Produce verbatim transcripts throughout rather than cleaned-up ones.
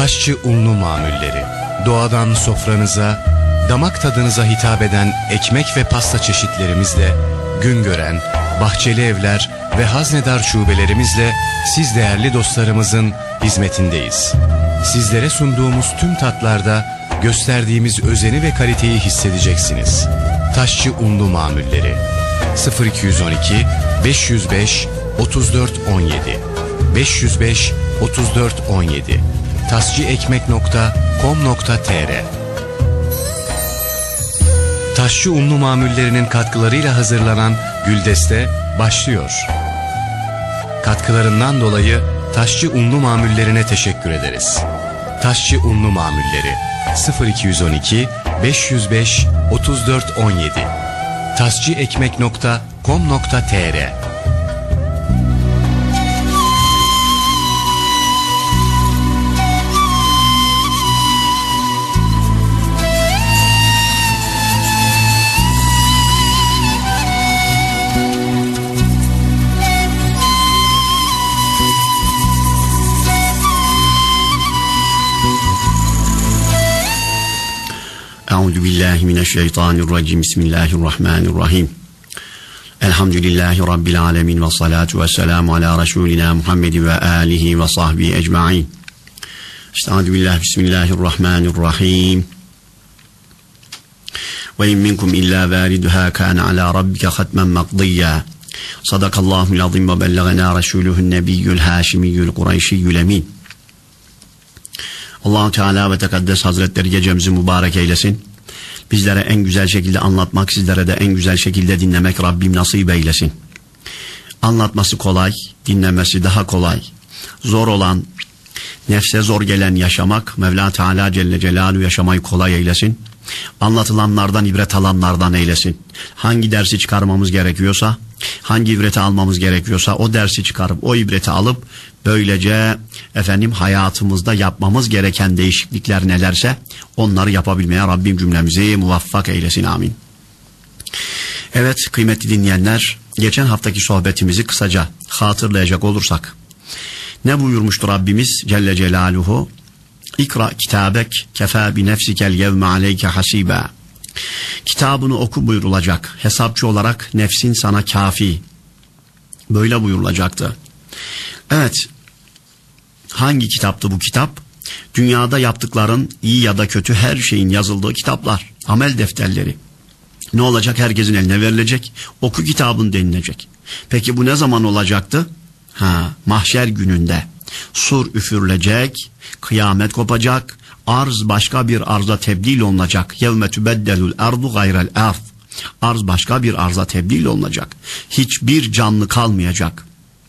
Taşçı unlu mamulleri. Doğadan sofranıza, damak tadınıza hitap eden ekmek ve pasta çeşitlerimizle, Güngören, Bahçeli Evler ve Haznedar şubelerimizle siz değerli dostlarımızın hizmetindeyiz. Sizlere sunduğumuz tüm tatlarda gösterdiğimiz özeni ve kaliteyi hissedeceksiniz. Taşçı unlu mamulleri. sıfır iki on iki beş yüz beş otuz dört on yedi beş yüz beş otuz dört on yedi tascıekmek nokta com nokta tr. Taşçı unlu mamullerinin katkılarıyla hazırlanan Güldeste başlıyor. Katkılarından dolayı Taşçı unlu mamullerine teşekkür ederiz. Taşçı unlu mamulleri sıfır iki on iki beş yüz beş otuz dört on yedi tascıekmek nokta com nokta tr. Euzu billahi mineşşeytanirracim. Bismillahirrahmanirrahim. Elhamdülillahi rabbil alamin ve salatu vesselamu ala resulina Muhammed ve alihi ve sahbihi ecmaîn. Estaizu billah. Bismillahirrahmanirrahim. Ve in minkum illa variduha kana ala rabbika hatmen maqdiyya. Sadakallahul azim ve bellagana resuluhu'n nebiyyul haşimiyyul kureyşiyyül emin. Allah-u Teala ve Tekaddes Hazretleri gecemizi mübarek eylesin. Bizlere en güzel şekilde anlatmak, sizlere de en güzel şekilde dinlemek Rabbim nasip eylesin. Anlatması kolay, dinlemesi daha kolay. Zor olan, nefse zor gelen yaşamak, Mevla Teala Celle Celaluhu yaşamayı kolay eylesin. Anlatılanlardan ibret alanlardan eylesin. Hangi dersi çıkarmamız gerekiyorsa, hangi ibreti almamız gerekiyorsa o dersi çıkarıp o ibreti alıp böylece efendim hayatımızda yapmamız gereken değişiklikler nelerse onları yapabilmeye Rabbim cümlemizi muvaffak eylesin, amin. Evet kıymetli dinleyenler, geçen haftaki sohbetimizi kısaca hatırlayacak olursak ne buyurmuştur Rabbimiz Celle Celaluhu? İkra kitabek kefâ bi nefsikel yevme aleyke hasiba. Kitabını oku buyurulacak. Hesapçı olarak nefsin sana kafi. Böyle buyurulacaktı. Evet. Hangi kitaptı bu kitap? Dünyada yaptıkların iyi ya da kötü her şeyin yazıldığı kitaplar. Amel defterleri. Ne olacak? Herkesin eline verilecek. Oku kitabın denilecek. Peki bu ne zaman olacaktı? Ha, mahşer gününde. Sur üfürülecek, kıyamet kopacak, arz başka bir arza tebdil olunacak. Yevme tübeddelul ardu gayrel arz. Arz başka bir arza tebdil olunacak. Hiçbir canlı kalmayacak.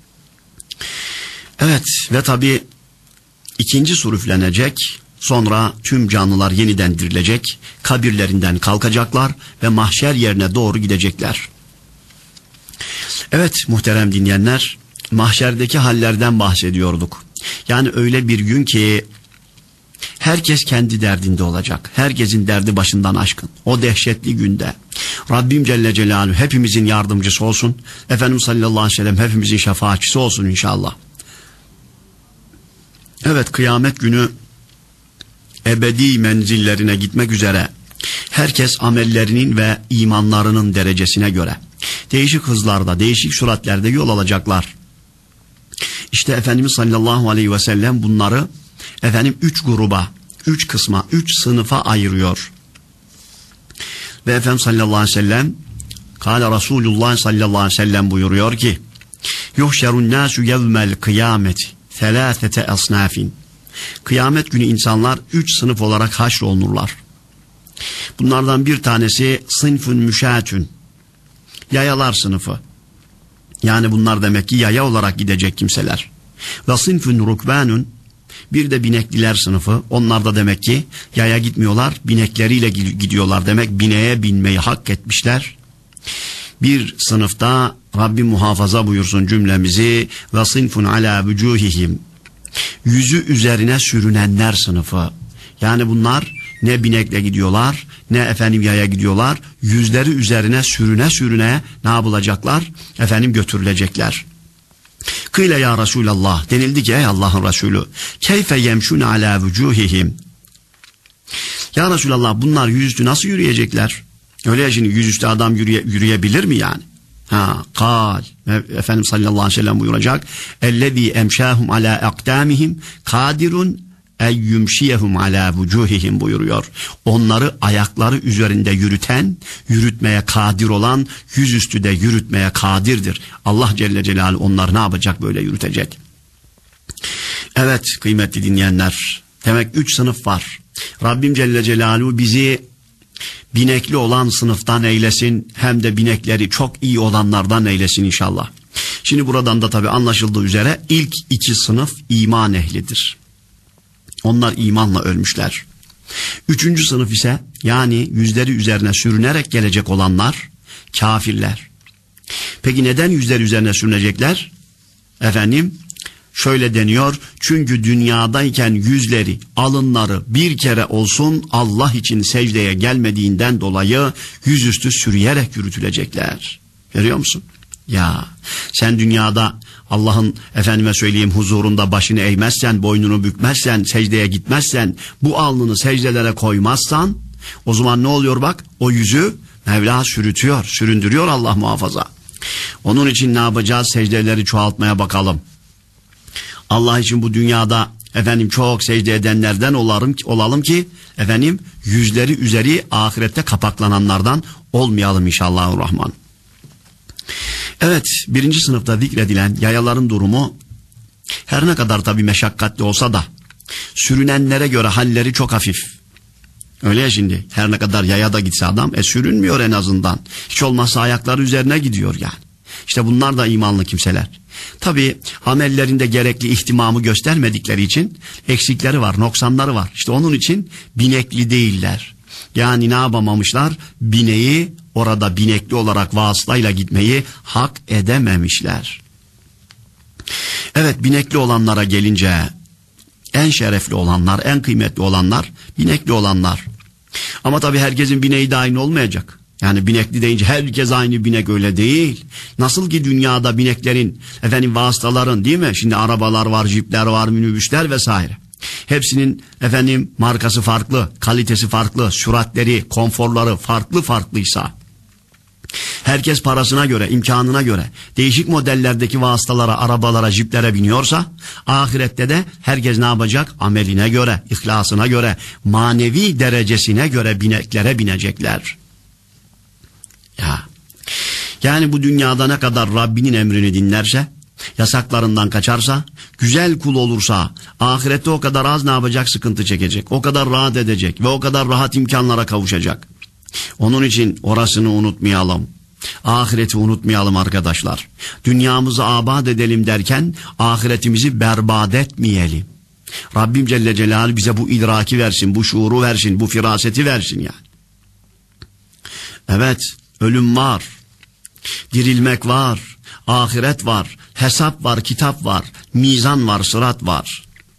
Evet ve tabi ikinci sur üflenecek. Sonra tüm canlılar yeniden dirilecek. Kabirlerinden kalkacaklar ve mahşer yerine doğru gidecekler. Evet muhterem dinleyenler, mahşerdeki hallerden bahsediyorduk. Yani öyle bir gün ki herkes kendi derdinde olacak. Herkesin derdi başından aşkın. O dehşetli günde Rabbim Celle Celaluhu hepimizin yardımcısı olsun. Efendimiz sallallahu aleyhi ve sellem hepimizin şefaatçisi olsun inşallah. Evet kıyamet günü ebedi menzillerine gitmek üzere herkes amellerinin ve imanlarının derecesine göre değişik hızlarda, değişik süratlerde yol alacaklar. İşte Efendimiz sallallahu aleyhi ve sellem bunları efendim üç gruba, üç kısma, üç sınıfa ayırıyor. Ve Efendimiz sallallahu aleyhi ve sellem Kâle Resulullah sallallahu aleyhi ve sellem buyuruyor ki yuhşerun nâsü yevmel kıyameti felâfete asnâfin. Kıyamet günü insanlar üç sınıf olarak haşrolunurlar. Bunlardan bir tanesi sınfun müşâtün, yayalar sınıfı. Yani bunlar demek ki yaya olarak gidecek kimseler. Ve sınfun rukbânun, bir de binekliler sınıfı. Onlar da demek ki yaya gitmiyorlar, binekleriyle gidiyorlar. Demek bineğe binmeyi hak etmişler. Bir sınıfta Rabbim muhafaza buyursun cümlemizi ve sınfun alâ vücûhihim, yüzü üzerine sürünenler sınıfı. Yani bunlar ne binekle gidiyorlar ne efendim yaya gidiyorlar, yüzleri üzerine sürüne sürüne ne yapılacaklar? Efendim götürülecekler. Kıyle ya Resulallah, denildi ki ey Allah'ın Resulü, keyfe yemşun ala vucuhihim. Ya Resulallah, bunlar yüzüstü nasıl yürüyecekler? Öyle ya, şimdi yüzüstü adam yürüye, yürüyebilir mi yani? Ha, kal. Efendimiz sallallahu aleyhi ve sellem buyuracak. Ellezî emşâhum alâ akdâmihim kadirun eyyumşiyehum alâ vucuhihim buyuruyor. Onları ayakları üzerinde yürüten, yürütmeye kadir olan, yüzüstü de yürütmeye kadirdir. Allah Celle Celaluhu onları ne yapacak, böyle yürütecek. Evet kıymetli dinleyenler, demek üç sınıf var. Rabbim Celle Celaluhu bizi binekli olan sınıftan eylesin, hem de binekleri çok iyi olanlardan eylesin inşallah. Şimdi buradan da tabii anlaşıldığı üzere ilk iki sınıf iman ehlidir. Onlar imanla ölmüşler. Üçüncü sınıf ise, yani yüzleri üzerine sürünerek gelecek olanlar kafirler. Peki neden yüzleri üzerine sürünecekler? Efendim şöyle deniyor, çünkü dünyadayken yüzleri, alınları bir kere olsun Allah için secdeye gelmediğinden dolayı yüzüstü sürüyerek yürütülecekler. Görüyor musun? Ya sen dünyada Allah'ın efendime söyleyeyim huzurunda başını eğmezsen, boynunu bükmezsen, secdeye gitmezsen, bu alnını secdelere koymazsan, o zaman ne oluyor bak? O yüzü Mevla sürütüyor, süründürüyor, Allah muhafaza. Onun için ne yapacağız? Secdeleri çoğaltmaya bakalım. Allah için bu dünyada efendim çok secde edenlerden olalım, olalım ki efendim yüzleri üzeri ahirette kapaklananlardan olmayalım inşallahurrahman. Evet, birinci sınıfta zikredilen yayaların durumu her ne kadar tabii meşakkatli olsa da sürünenlere göre halleri çok hafif. Öyle ya, şimdi her ne kadar yaya da gitse adam e sürünmüyor en azından. Hiç olmazsa ayakları üzerine gidiyor yani. İşte bunlar da imanlı kimseler. Tabii amellerinde gerekli ihtimamı göstermedikleri için eksikleri var, noksanları var. İşte onun için binekli değiller. Yani ne yapamamışlar? Bineği orada binekli olarak vasıtayla gitmeyi hak edememişler. Evet, binekli olanlara gelince en şerefli olanlar, en kıymetli olanlar binekli olanlar. Ama tabii herkesin bineği de aynı olmayacak. Yani binekli deyince herkes aynı binek, öyle değil. Nasıl ki dünyada bineklerin, efendim vasıtaların, değil mi? Şimdi arabalar var, jipler var, minibüsler vesaire. Hepsinin efendim markası farklı, kalitesi farklı, süratleri, konforları farklı farklıysa, herkes parasına göre, imkanına göre değişik modellerdeki vasıtalara, arabalara, jiplere biniyorsa, ahirette de herkes ne yapacak? Ameline göre, ihlasına göre, manevi derecesine göre bineklere binecekler. Ya, yani bu dünyada ne kadar Rabbinin emrini dinlerse, yasaklarından kaçarsa, güzel kul olursa, ahirette o kadar az ne yapacak? Sıkıntı çekecek, o kadar rahat edecek ve o kadar rahat imkanlara kavuşacak. Onun için orasını unutmayalım, ahireti unutmayalım arkadaşlar. Dünyamızı abad edelim derken ahiretimizi berbat etmeyelim. Rabbim Celle Celaluhu bize bu idraki versin, bu şuuru versin, bu firaseti versin yani. Evet, ölüm var, dirilmek var, ahiret var, hesap var, kitap var, mizan var, sırat var.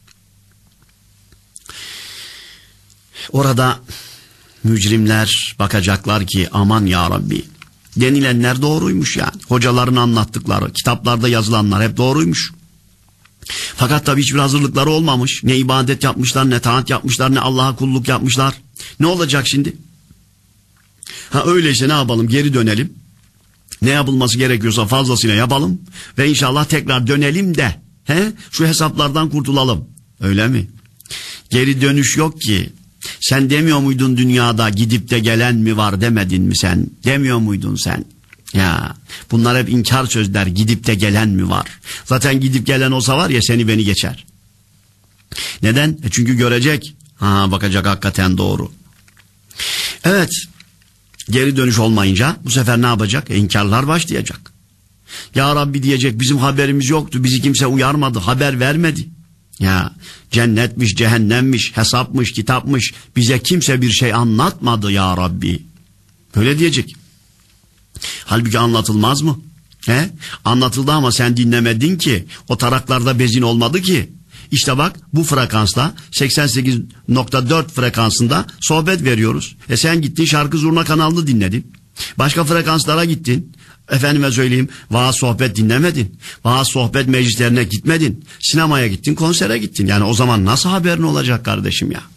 Orada mücrimler bakacaklar ki aman ya Rabbi, denilenler doğruymuş yani. Hocaların anlattıkları, kitaplarda yazılanlar hep doğruymuş. Fakat tabii hiçbir hazırlıkları olmamış. Ne ibadet yapmışlar, ne taat yapmışlar, ne Allah'a kulluk yapmışlar. Ne olacak şimdi? Ha öyleyse ne yapalım? Geri dönelim. Ne yapılması gerekiyorsa fazlasıyla yapalım ve inşallah tekrar dönelim de he, şu hesaplardan kurtulalım. Öyle mi? Geri dönüş yok ki. Sen demiyor muydun dünyada gidip de gelen mi var demedin mi sen? Demiyor muydun sen? Ya bunlar hep inkar sözler, gidip de gelen mi var? Zaten gidip gelen olsa var ya seni beni geçer. Neden? E çünkü görecek. Ha bakacak hakikaten doğru. Evet. Geri dönüş olmayınca bu sefer ne yapacak? E, inkarlar başlayacak. Ya Rabbi diyecek, bizim haberimiz yoktu, bizi kimse uyarmadı, haber vermedi. Ya cennetmiş, cehennemmiş, hesapmış, kitapmış, bize kimse bir şey anlatmadı ya Rabbi. Böyle diyecek. Halbuki anlatılmaz mı? He? Anlatıldı ama sen dinlemedin ki, o taraklarda bezin olmadı ki. İşte bak bu frekansta seksen sekiz nokta dört frekansında sohbet veriyoruz. E sen gittin şarkı zurna kanalını dinledin. Başka frekanslara gittin. Efendime söyleyeyim, vaaz sohbet dinlemedin. Vaaz sohbet meclislerine gitmedin. Sinemaya gittin, konsere gittin. Yani o zaman nasıl haberin olacak kardeşim ya?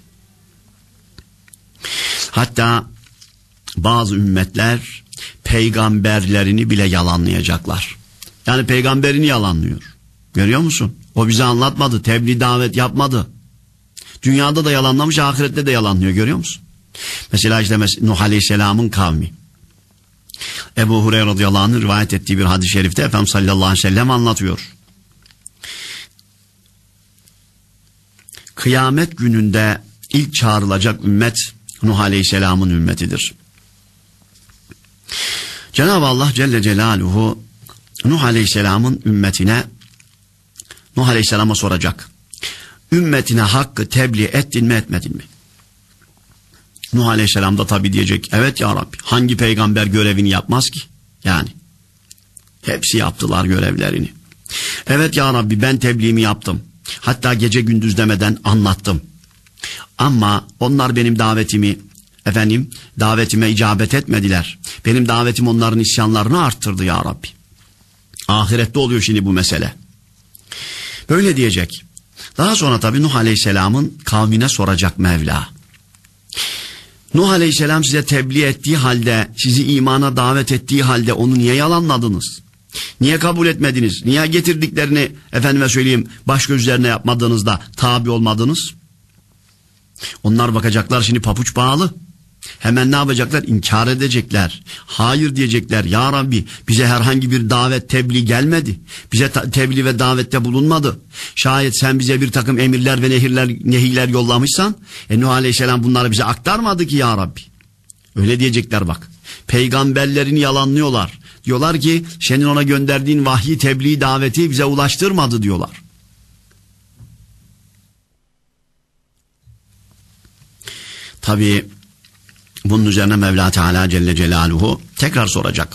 Hatta bazı ümmetler peygamberlerini bile yalanlayacaklar. Yani peygamberini yalanlıyor. Görüyor musun? O bize anlatmadı, tebliğ davet yapmadı. Dünyada da yalanlamış, ahirette de yalanlıyor, görüyor musun? Mesela işte Nuh Aleyhisselam'ın kavmi. Ebu Hureyre radıyallahu anh'ın rivayet ettiği bir hadis-i şerifte Efendimiz sallallahu aleyhi ve sellem anlatıyor. Kıyamet gününde ilk çağrılacak ümmet Nuh Aleyhisselam'ın ümmetidir. Cenab-ı Allah Celle Celaluhu Nuh Aleyhisselam'ın ümmetine, Nuh Aleyhisselam'a soracak. Ümmetine hakkı tebliğ ettin mi, etmedin mi? Nuh Aleyhisselam da tabi diyecek, evet ya Rabbi, hangi peygamber görevini yapmaz ki? Yani hepsi yaptılar görevlerini. Evet ya Rabbi, ben tebliğimi yaptım. Hatta gece gündüz demeden anlattım. Ama onlar benim davetimi, efendim, davetime icabet etmediler. Benim davetim onların isyanlarını arttırdı ya Rabbi. Ahirette oluyor şimdi bu mesele. Böyle diyecek. Daha sonra tabi Nuh Aleyhisselam'ın kavmine soracak Mevla. Nuh Aleyhisselam size tebliğ ettiği halde, sizi imana davet ettiği halde onu niye yalanladınız? Niye kabul etmediniz? Niye getirdiklerini efendime söyleyeyim baş gözlerine yapmadığınızda tabi olmadınız? Onlar bakacaklar şimdi papuç bağlı. Hemen ne yapacaklar? İnkar edecekler. Hayır diyecekler. Ya Rabbi, bize herhangi bir davet, tebliğ gelmedi. Bize tebliğ ve davette bulunmadı. Şayet sen bize bir takım emirler ve nehirler, nehirler yollamışsan, e Nuh Aleyhisselam bunları bize aktarmadı ki ya Rabbi. Öyle diyecekler bak. Peygamberlerini yalanlıyorlar. Diyorlar ki senin ona gönderdiğin vahyi, tebliğ, daveti bize ulaştırmadı diyorlar. Tabii bunun üzerine Mevla Teala Celle Celaluhu tekrar soracak.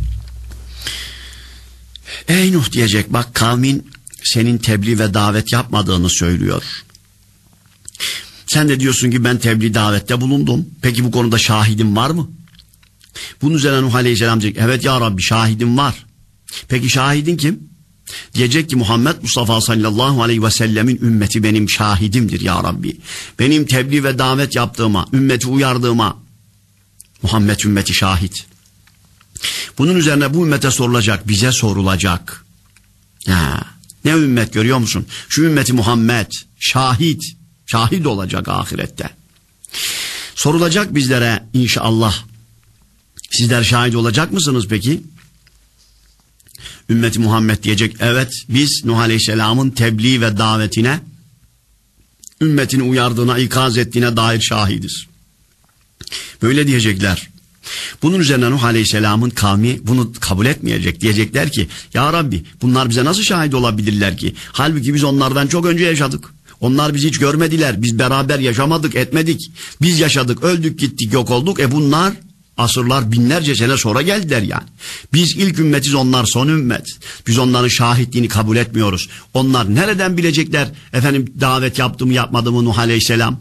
Ey Nuh diyecek, bak kavmin senin tebliğ ve davet yapmadığını söylüyor. Sen de diyorsun ki ben tebliğ davette bulundum. Peki bu konuda şahidim var mı? Bunun üzerine Nuh Aleyhisselam diyecek, evet ya Rabbi şahidim var. Peki şahidin kim? Diyecek ki Muhammed Mustafa sallallahu aleyhi ve sellemin ümmeti benim şahidimdir ya Rabbi. Benim tebliğ ve davet yaptığıma, ümmeti uyardığıma Muhammed ümmeti şahit. Bunun üzerine bu ümmete sorulacak, bize sorulacak. Ya, ne ümmet görüyor musun? Şu ümmeti Muhammed şahit, şahit olacak ahirette. Sorulacak bizlere inşallah. Sizler şahit olacak mısınız peki? Ümmeti Muhammed diyecek, evet biz Nuh Aleyhisselam'ın tebliğ ve davetine, ümmetini uyardığına, ikaz ettiğine dair şahidiz. Böyle diyecekler. Bunun üzerine Nuh Aleyhisselam'ın kavmi bunu kabul etmeyecek. Diyecekler ki ya Rabbi, bunlar bize nasıl şahit olabilirler ki? Halbuki biz onlardan çok önce yaşadık. Onlar bizi hiç görmediler. Biz beraber yaşamadık, etmedik. Biz yaşadık, öldük, gittik, yok olduk. E bunlar asırlar, binlerce sene sonra geldiler yani. Biz ilk ümmetiz, onlar son ümmet. Biz onların şahitliğini kabul etmiyoruz. Onlar nereden bilecekler efendim davet yaptı mı yapmadı mı Nuh Aleyhisselam?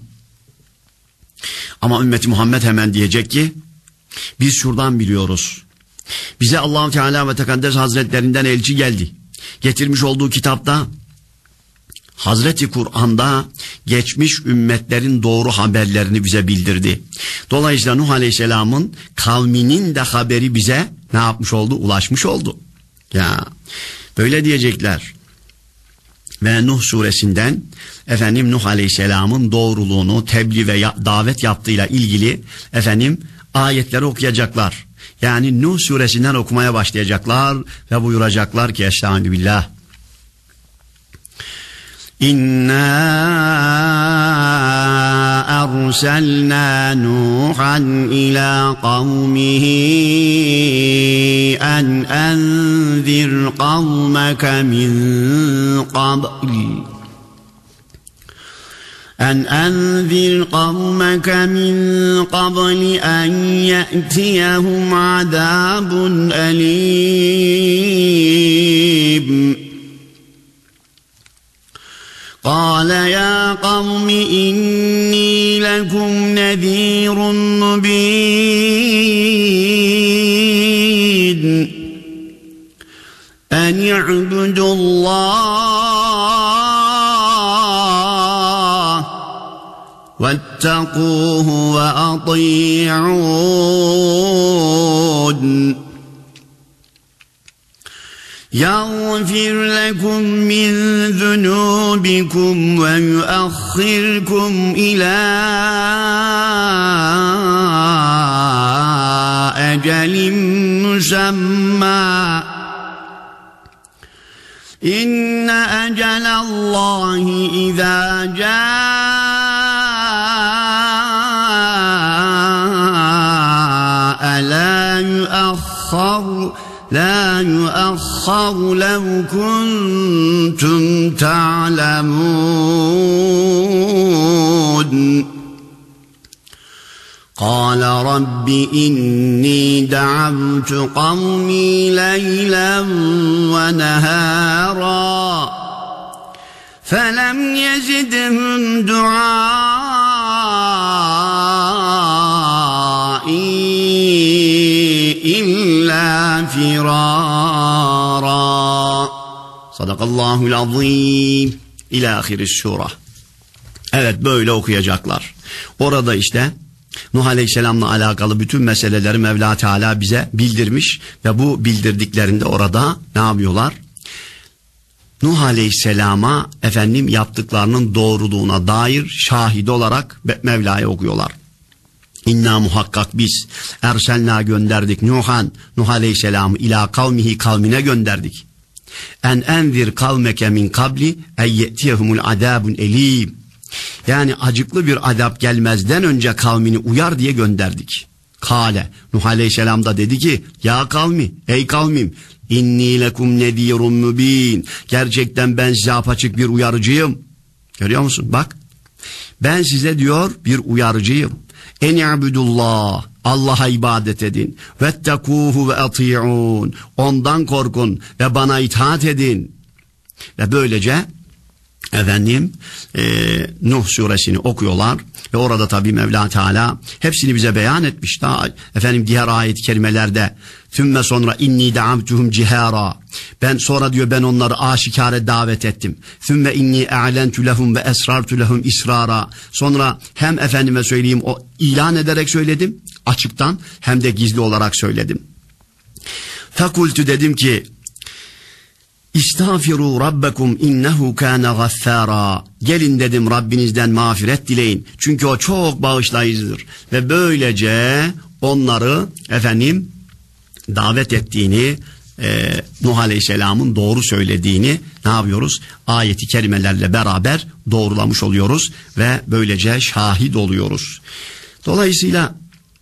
Ama ümmeti Muhammed hemen diyecek ki biz şuradan biliyoruz. Bize Allah-u Teala ve Tekaddes Hazretlerinden elçi geldi. Getirmiş olduğu kitapta, Hazreti Kur'an'da geçmiş ümmetlerin doğru haberlerini bize bildirdi. Dolayısıyla Nuh Aleyhisselam'ın kavminin de haberi bize ne yapmış oldu? Ulaşmış oldu. Ya böyle diyecekler. Ve Nuh suresinden efendim Nuh Aleyhisselam'ın doğruluğunu, tebliğ ve davet yaptığıyla ilgili efendim ayetleri okuyacaklar. Yani Nuh suresinden okumaya başlayacaklar ve buyuracaklar ki Estağfirullah. İnna erselna Nuhan ila kavmihi en enzir kavmeke min qabl en enzir kavmeke min qabl en ye'tiyehum azabun elim. قال يا قوم إني لكم نذير مبين en i'budullah vettequhu ve ati'un يغفر لكم من ذنوبكم ويؤخركم إلى أجل مسمى إن أجل الله إذا جاء لا يؤخر لا يؤخر لو كنتم تعلمون قال رب إني دعوت قومي ليلا ونهارا فلم يزدهم دعائي إلا فرارا Sadakallahul azim ila ahiriş sure. Evet, böyle okuyacaklar. Orada işte Nuh Aleyhisselam'la alakalı bütün meseleleri Mevla Teala bize bildirmiş ve bu bildirdiklerinde orada ne yapıyorlar? Nuh Aleyhisselam'a efendim yaptıklarının doğruluğuna dair şahit olarak Mevla'ya okuyorlar. İnna muhakkak biz erselna gönderdik Nuhan, Nuh Aleyhisselam'ı ila kavmihi, kavmine gönderdik. En enzir kavmeke min kabli en ye'tiyehumul azabun elim. Yani acıklı bir azap gelmezden önce kavmini uyar diye gönderdik. Kale, Nuh Aleyhisselam da dedi ki, ya kavmi, ey kavmim, inni lekum nedirun mübin. Gerçekten ben size apaçık bir uyarıcıyım. Görüyor musun? Bak, ben size diyor bir uyarıcıyım. En i'budullah, Allah'a ibadet edin. Vettekuhu ve ati'un, ondan korkun ve bana itaat edin. Ve böylece efendim e, Nuh suresini okuyorlar ve orada tabi Mevla Teala hepsini bize beyan etmiş. Daha efendim diğer ayet-i kerimelerde Thümme sonra inni da'amtuhum cihara, ben sonra diyor ben onları aşikare davet ettim. Thümme inni a'lentu lehum ve esrartu lehum israra, sonra hem efendime söyleyeyim o ilan ederek söyledim açıktan, hem de gizli olarak söyledim. Fekultu, dedim ki İstağfiru rabbekum innehu kâne gaffâra. Gelin dedim Rabbinizden mağfiret dileyin. Çünkü o çok bağışlayıcıdır. Ve böylece onları efendim davet ettiğini, e, Nuh Aleyhisselam'ın doğru söylediğini ne yapıyoruz? Ayeti kerimelerle beraber doğrulamış oluyoruz ve böylece şahit oluyoruz. Dolayısıyla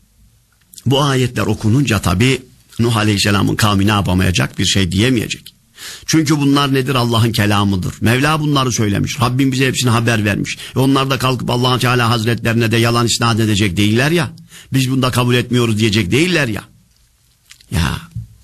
bu ayetler okununca tabi Nuh Aleyhisselam'ın kavmi ne yapamayacak? Bir şey diyemeyecek. Çünkü bunlar nedir? Allah'ın kelamıdır. Mevla bunları söylemiş. Rabbim bize hepsini haber vermiş. E onlar da kalkıp Allah Teala Hazretlerine de yalan isnat edecek değiller ya. Biz bunu da kabul etmiyoruz diyecek değiller ya. Ya.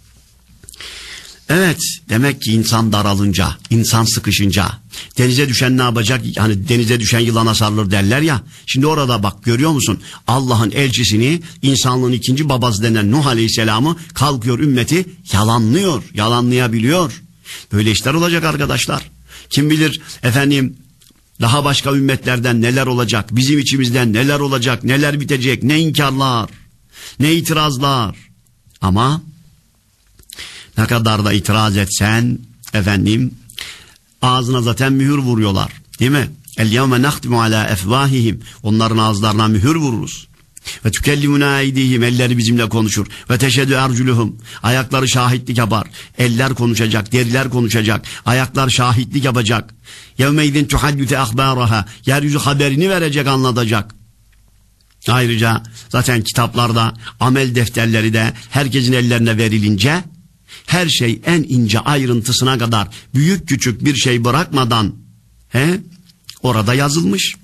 Evet, demek ki insan daralınca, insan sıkışınca, denize düşen ne yapacak? Hani denize düşen yılana sarılır derler ya. Şimdi orada bak, görüyor musun? Allah'ın elçisini, insanlığın ikinci babası denen Nuh Aleyhisselam'ı kalkıyor ümmeti yalanlıyor, yalanlayabiliyor. Böyle işler olacak arkadaşlar. Kim bilir efendim daha başka ümmetlerden neler olacak, bizim içimizden neler olacak, neler bitecek, ne inkarlar, ne itirazlar. Ama ne kadar da itiraz etsen efendim ağzına zaten mühür vuruyorlar, değil mi? El yevme nahtimu ala efvahihim, onların ağızlarına mühür vururuz. Ve tükellimuna aydihim, elleri bizimle konuşur. Ve teşhedü erculuhum, ayakları şahitlik yapar. Eller konuşacak, deriler konuşacak, ayaklar şahitlik yapacak. Yevmeydin tuhaddüte ahbaraha, yeryüzü haberini verecek, anlatacak. Ayrıca zaten kitaplarda, amel defterleri de herkesin ellerine verilince her şey en ince ayrıntısına kadar büyük küçük bir şey bırakmadan he, orada yazılmış.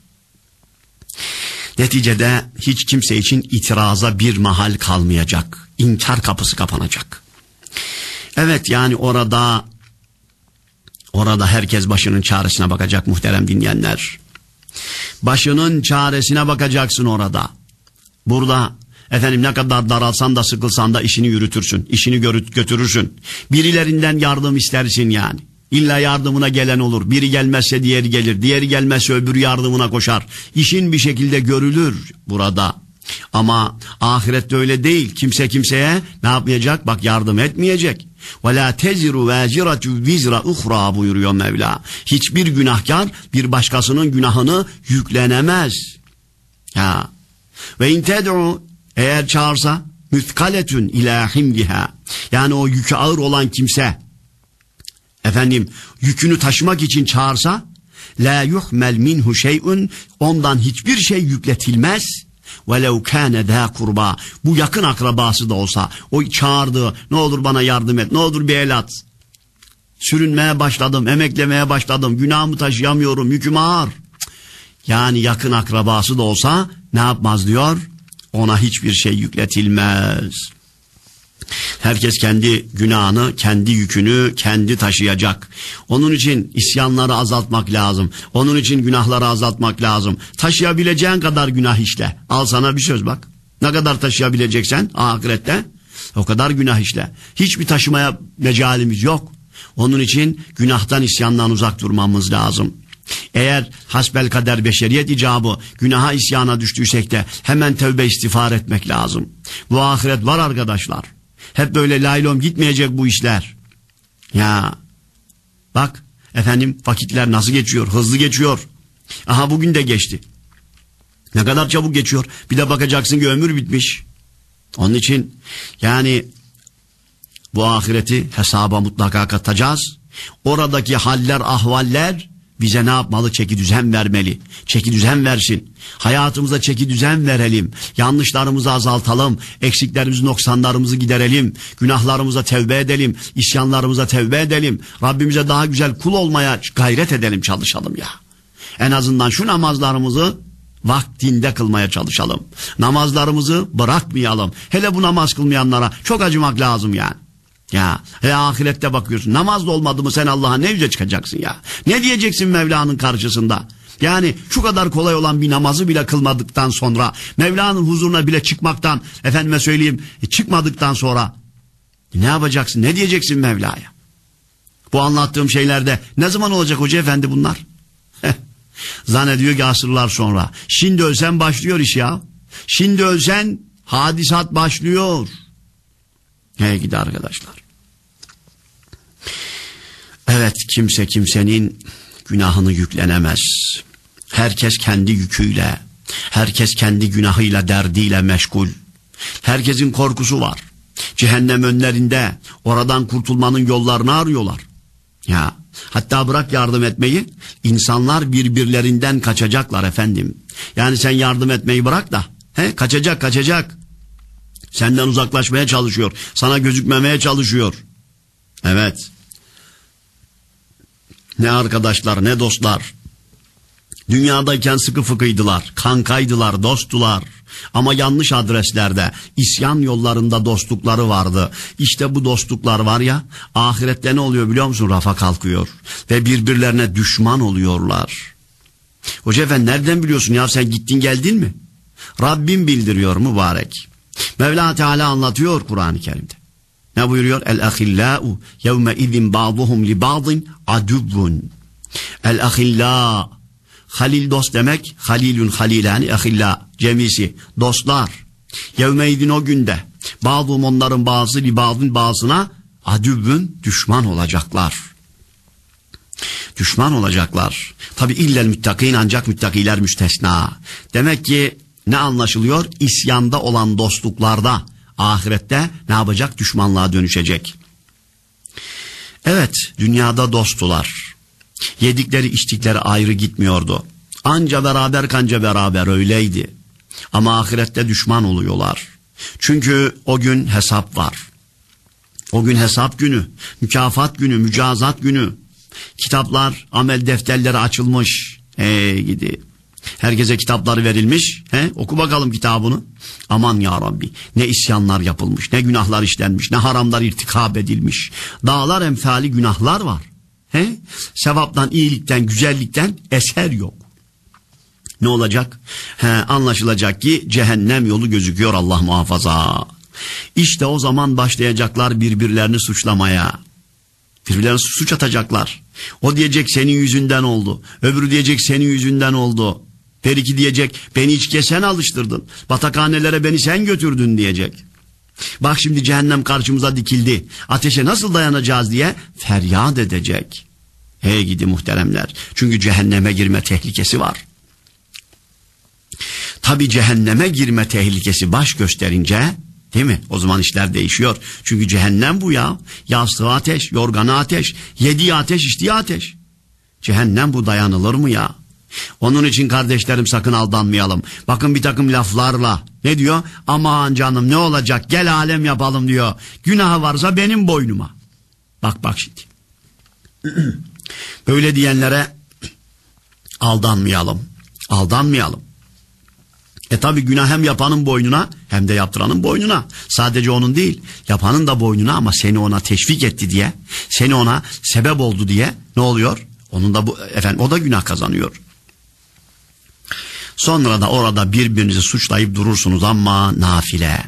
Neticede hiç kimse için itiraza bir mahal kalmayacak. İnkar kapısı kapanacak. Evet, yani orada orada herkes başının çaresine bakacak muhterem dinleyenler. Başının çaresine bakacaksın orada. Burada Efendim ne kadar daralsan da sıkılsan da işini yürütürsün. İşini götürürsün. Birilerinden yardım istersin yani. İlla yardımına gelen olur. Biri gelmezse diğeri gelir. Diğeri gelmezse öbürü yardımına koşar. İşin bir şekilde görülür burada. Ama ahirette öyle değil. Kimse kimseye ne yapmayacak? Bak yardım etmeyecek. وَلَا تَزِرُ وَازِرَةُ وِزْرَ اُخْرَى buyuruyor Mevla. Hiçbir günahkar bir başkasının günahını yüklenemez. Ya. Ve in ted'u, eğer çağırsa müthkaletun ila himliha, yani o yükü ağır olan kimse efendim yükünü taşımak için çağırsa la yuhmel minhu şey'un, ondan hiçbir şey yükletilmez. وَلَوْ كَانَ ذَا kurba, bu yakın akrabası da olsa, o çağırdığı, ne olur bana yardım et, ne olur bir el at, sürünmeye başladım, emeklemeye başladım, günahımı taşıyamıyorum, yüküm ağır. Yani yakın akrabası da olsa ne yapmaz diyor? Ona hiçbir şey yükletilmez. Herkes kendi günahını, kendi yükünü kendi taşıyacak. Onun için isyanları azaltmak lazım. Onun için günahları azaltmak lazım. Taşıyabileceğin kadar günah işle. Al sana bir söz bak. Ne kadar taşıyabileceksen ahirette o kadar günah işle. Hiçbir taşımaya mecalimiz yok. Onun için günahtan, isyandan uzak durmamız lazım. Eğer hasbel kader beşeriyet icabı günaha, isyana düştüysek de hemen tevbe istiğfar etmek lazım. Bu ahiret var arkadaşlar. Hep böyle laylom gitmeyecek bu işler. Ya bak efendim vakitler nasıl geçiyor, hızlı geçiyor. Aha bugün de geçti. Ne kadar çabuk geçiyor. Bir de bakacaksın ki ömür bitmiş. Onun için yani bu ahireti hesaba mutlaka katacağız. Oradaki haller, ahvaller bize ne yapmalı? Çeki düzen vermeli. Çeki düzen versin. Hayatımıza çeki düzen verelim. Yanlışlarımızı azaltalım. Eksiklerimizi, noksanlarımızı giderelim. Günahlarımıza tevbe edelim. İsyanlarımıza tevbe edelim. Rabbimize daha güzel kul olmaya gayret edelim, çalışalım ya. En azından şu namazlarımızı vaktinde kılmaya çalışalım. Namazlarımızı bırakmayalım. Hele bu namaz kılmayanlara çok acımak lazım yani. Ya he, ahirette bakıyorsun, namaz da olmadı mı sen Allah'a ne yüze çıkacaksın ya? Ne diyeceksin Mevla'nın karşısında? Yani şu kadar kolay olan bir namazı bile kılmadıktan sonra, Mevla'nın huzuruna bile çıkmaktan, efendime söyleyeyim, çıkmadıktan sonra ne yapacaksın? Ne diyeceksin Mevla'ya? Bu anlattığım şeylerde ne zaman olacak hoca efendi bunlar? Zannediyor ki asırlar sonra. Şimdi ölsen başlıyor iş ya. Şimdi ölsen hadisat başlıyor. Neye gidi arkadaşlar? Evet, kimse kimsenin günahını yüklenemez. Herkes kendi yüküyle, herkes kendi günahıyla, derdiyle meşgul. Herkesin korkusu var. Cehennem önlerinde, oradan kurtulmanın yollarını arıyorlar. Ya, hatta bırak yardım etmeyi, insanlar birbirlerinden kaçacaklar efendim. Yani sen yardım etmeyi bırak da, he, kaçacak kaçacak. Senden uzaklaşmaya çalışıyor. Sana gözükmemeye çalışıyor. Evet. Ne arkadaşlar, ne dostlar. Dünyadayken sıkı fıkıydılar, kankaydılar, dosttular. Ama yanlış adreslerde, isyan yollarında dostlukları vardı. İşte bu dostluklar var ya, ahirette ne oluyor biliyor musun? Rafa kalkıyor. Ve birbirlerine düşman oluyorlar. Hoca efendi nereden biliyorsun ya, sen gittin geldin mi? Rabbim bildiriyor mübarek. Mevla Teala anlatıyor Kur'an-ı Kerim'de. Ne buyuruyor? El-ahillâ'u yevme izin ba'duhum li ba'din aduvvun. El-ahillâ, halil dost demek, halilun halilani, ahillâ cemisi, dostlar. Yevme izin o günde, ba'duhum onların bazı li ba'din bazına aduvvun, düşman olacaklar. Düşman olacaklar. Tabi illel müttakîn, ancak müttakiler müstesna. Demek ki ne anlaşılıyor? İsyanda olan dostluklarda ahirette ne yapacak? Düşmanlığa dönüşecek. Evet, dünyada dosttular. Yedikleri içtikleri ayrı gitmiyordu. Anca beraber kanca beraber öyleydi. Ama ahirette düşman oluyorlar. Çünkü o gün hesap var. O gün hesap günü, mükafat günü, mücazat günü. Kitaplar, amel defterleri açılmış. Hey gidi. Herkese kitapları verilmiş. He? Oku bakalım kitabını. Aman ya Rabbi. Ne isyanlar yapılmış, ne günahlar işlenmiş, ne haramlar irtikab edilmiş. Dağlar emsali günahlar var. He? Sevaptan, iyilikten, güzellikten eser yok. Ne olacak? He, anlaşılacak ki cehennem yolu gözüküyor, Allah muhafaza. İşte o zaman başlayacaklar birbirlerini suçlamaya. Birbirlerine suç atacaklar. O diyecek senin yüzünden oldu. Öbürü diyecek senin yüzünden oldu. Her iki diyecek beni içkiye sen alıştırdın. Batakhanelere beni sen götürdün diyecek. Bak şimdi cehennem karşımıza dikildi. Ateşe nasıl dayanacağız diye feryat edecek. Hey gidi muhteremler. Çünkü cehenneme girme tehlikesi var. Tabi cehenneme girme tehlikesi baş gösterince, değil mi? O zaman işler değişiyor. Çünkü cehennem bu ya. Yastığı ateş, yorganı ateş, yediği ateş, içtiği ateş. Cehennem bu, dayanılır mı ya? Onun için kardeşlerim sakın aldanmayalım. Bakın bir takım laflarla ne diyor? Aman canım ne olacak, gel alem yapalım diyor. Günahı varsa benim boynuma. Bak bak şimdi. Böyle diyenlere aldanmayalım. Aldanmayalım. E tabi günah hem yapanın boynuna hem de yaptıranın boynuna. Sadece onun değil, yapanın da boynuna, ama seni ona teşvik etti diye, seni ona sebep oldu diye ne oluyor? Onun da bu, efendim, o da günah kazanıyor. Sonra da orada birbirinizi suçlayıp durursunuz ama nafile.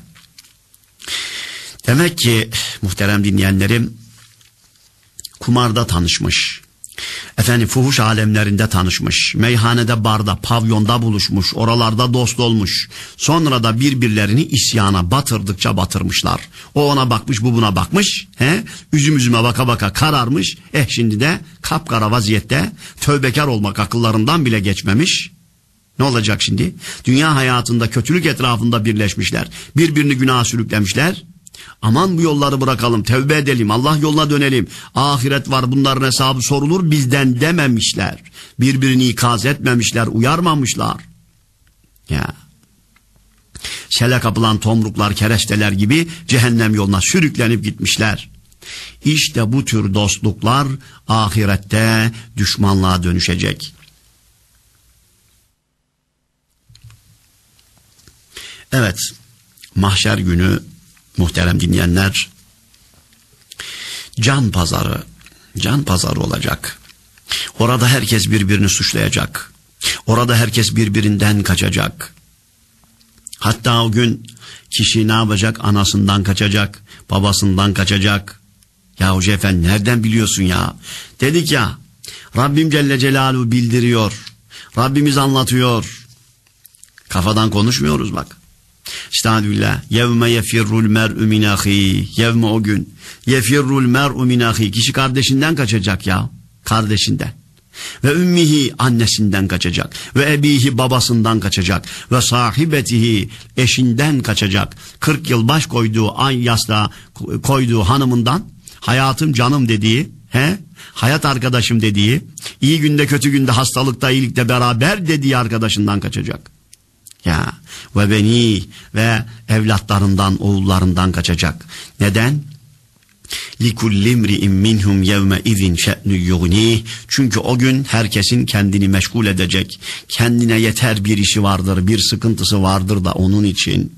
Demek ki muhterem dinleyenlerim, kumarda tanışmış, efendim fuhuş alemlerinde tanışmış, meyhanede, barda, pavyonda buluşmuş, oralarda dost olmuş, sonra da birbirlerini isyana batırdıkça batırmışlar. O ona bakmış, bu buna bakmış, he? Üzüm üzüme baka baka kararmış, eh şimdi de kapkara vaziyette, tövbekar olmak akıllarından bile geçmemiş. Ne olacak şimdi? Dünya hayatında kötülük etrafında birleşmişler, birbirini günaha sürüklemişler. Aman bu yolları bırakalım, tevbe edelim, Allah yoluna dönelim, ahiret var, bunların hesabı sorulur bizden dememişler. Birbirini ikaz etmemişler, uyarmamışlar. Ya. Sele kapılan tomruklar, keresteler gibi cehennem yoluna sürüklenip gitmişler. İşte bu tür dostluklar ahirette düşmanlığa dönüşecek. Evet, mahşer günü muhterem dinleyenler, can pazarı, can pazarı olacak. Orada herkes birbirini suçlayacak. Orada herkes birbirinden kaçacak. Hatta o gün kişi ne yapacak? Anasından kaçacak, babasından kaçacak. Ya Hoca Efendi nereden biliyorsun ya? Dedik ya, Rabbim Celle Celaluhu bildiriyor. Rabbimiz anlatıyor. Kafadan konuşmuyoruz bak. Estağfirullah. Yevme yefirrul mer'u min ahi. Yevme o gün. Yefirrul mer'u min ahi. Kişi kardeşinden kaçacak ya. Kardeşinden. Ve ümmihi, annesinden kaçacak. Ve ebihi, babasından kaçacak. Ve sahibetihi, eşinden kaçacak. kırk yıl baş koyduğu, ay yastığa koyduğu hanımından, hayatım canım dediği, he? Hayat arkadaşım dediği, iyi günde kötü günde, hastalıkta iyilikte beraber dediği arkadaşından kaçacak. Ya ve beni ve evlatlarından, oğullarından kaçacak. Neden? لِكُلِّ اِمْرِئٍ مِّنْهُمْ يَوْمَ اِذٍ شَأْنُ يُغْنِيهِ. Çünkü o gün herkesin kendini meşgul edecek, kendine yeter bir işi vardır, bir sıkıntısı vardır da onun için.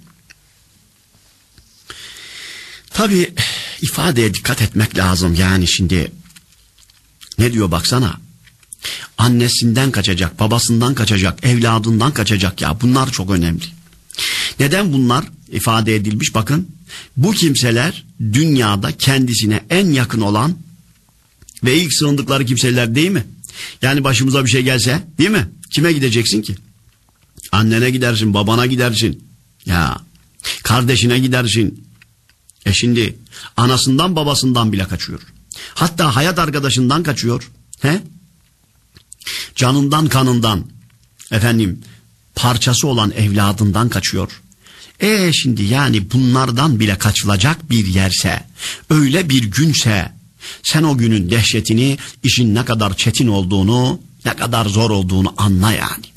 Tabi ifadeye dikkat etmek lazım. Yani şimdi ne diyor baksana. Annesinden kaçacak, babasından kaçacak, evladından kaçacak ya. Bunlar çok önemli. Neden bunlar ifade edilmiş? Bakın, bu kimseler dünyada kendisine en yakın olan ve ilk sığındıkları kimseler değil mi? Yani başımıza bir şey gelse, değil mi? Kime gideceksin ki? Annene gidersin, babana gidersin. Ya, kardeşine gidersin. E şimdi anasından babasından bile kaçıyor. Hatta hayat arkadaşından kaçıyor. He? Canından kanından, efendim parçası olan evladından kaçıyor. E şimdi yani bunlardan bile kaçılacak bir yerse, öyle bir günse, sen o günün dehşetini, işin ne kadar çetin olduğunu, ne kadar zor olduğunu anla yani.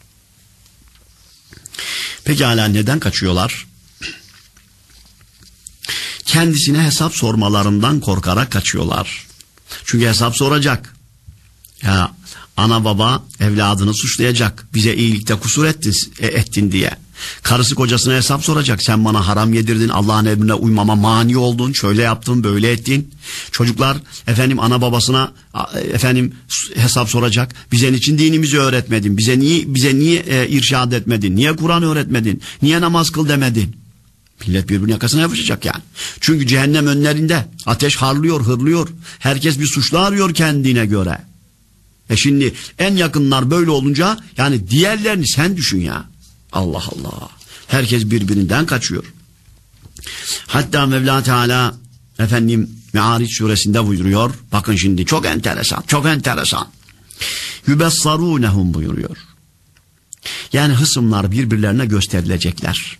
Pekala neden kaçıyorlar? Kendisine hesap sormalarından korkarak kaçıyorlar. Çünkü hesap soracak. Ya ana baba evladını suçlayacak. Bize iyilikte kusur ettin, ettin diye. Karısı kocasına hesap soracak. Sen bana haram yedirdin, Allah'ın emrine uymama mani oldun, şöyle yaptın, böyle ettin. Çocuklar efendim ana babasına efendim hesap soracak. Bize niçin dinimizi öğretmedin? Bize niye bize niye e, irşad etmedin? Niye Kur'an öğretmedin? Niye namaz kıl demedin? Millet birbirinin yakasına yapışacak yani. Çünkü cehennem önlerinde. Ateş harlıyor, hırlıyor. Herkes bir suçlu arıyor kendine göre. E şimdi en yakınlar böyle olunca yani diğerlerini sen düşün ya. Allah Allah. Herkes birbirinden kaçıyor. Hatta Mevla Teala efendim Me'ariç suresinde buyuruyor. Bakın şimdi çok enteresan, çok enteresan. Yübessarûnehum buyuruyor. Yani hısımlar birbirlerine gösterilecekler.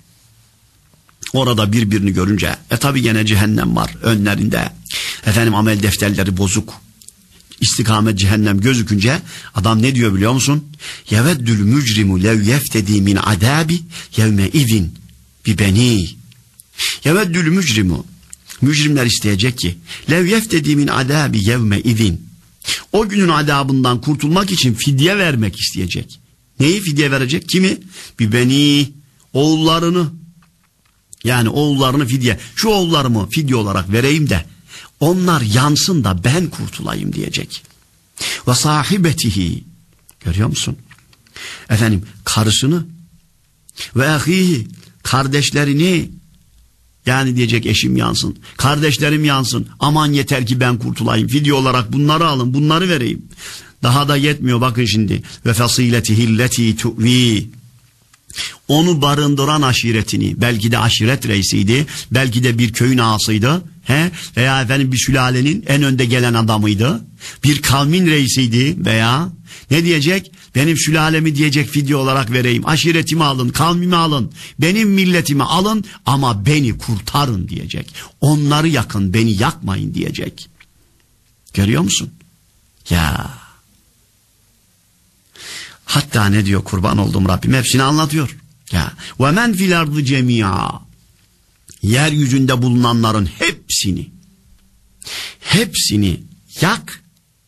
Orada birbirini görünce e tabi gene cehennem var önlerinde. Efendim amel defterleri bozuk. İstikamet cehennem gözükünce adam ne diyor biliyor musun? Yeveddül mücrimu lev yeftedi min adabi yevme izin bi beni. Yeveddül mücrimu, mücrimler isteyecek ki lev yeftedi min adabi yevme izin. O günün adabından kurtulmak için fidye vermek isteyecek. Neyi fidye verecek? Kimi? Bi beni, oğullarını. Yani oğullarını fidye. Şu oğullarımı fidye olarak vereyim de onlar yansın da ben kurtulayım diyecek. Ve sahibetihi, görüyor musun? Efendim karısını ve ahihi, kardeşlerini, yani diyecek eşim yansın, kardeşlerim yansın, aman yeter ki ben kurtulayım, fidye olarak bunları alın, bunları vereyim. Daha da yetmiyor bakın şimdi. Ve fasiletihi tu'vi, onu barındıran aşiretini, belki de aşiret reisiydi, belki de bir köyün ağasıydı, he? Veya efendim bir sülalenin en önde gelen adamıydı, bir kavmin reisiydi veya ne diyecek? Benim sülalemi diyecek fidye olarak vereyim, aşiretimi alın, kavmimi alın, benim milletimi alın ama beni kurtarın diyecek. Onları yakın, beni yakmayın diyecek. Görüyor musun? Ya. Hatta ne diyor kurban olduğum Rabbim hepsini anlatıyor. Ya ve men fil ardı cemia, yeryüzünde bulunanların hepsini hepsini yak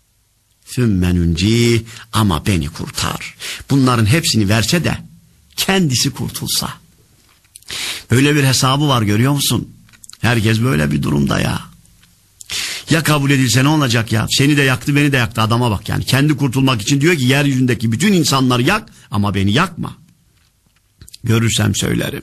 fümmenünci, ama beni kurtar. Bunların hepsini verse de kendisi kurtulsa. Böyle bir hesabı var, görüyor musun? Herkes böyle bir durumda ya. Ya kabul edilse ne olacak ya? Seni de yaktı, beni de yaktı, adama bak yani. Kendi kurtulmak için diyor ki yeryüzündeki bütün insanları yak ama beni yakma. Görürsem söylerim.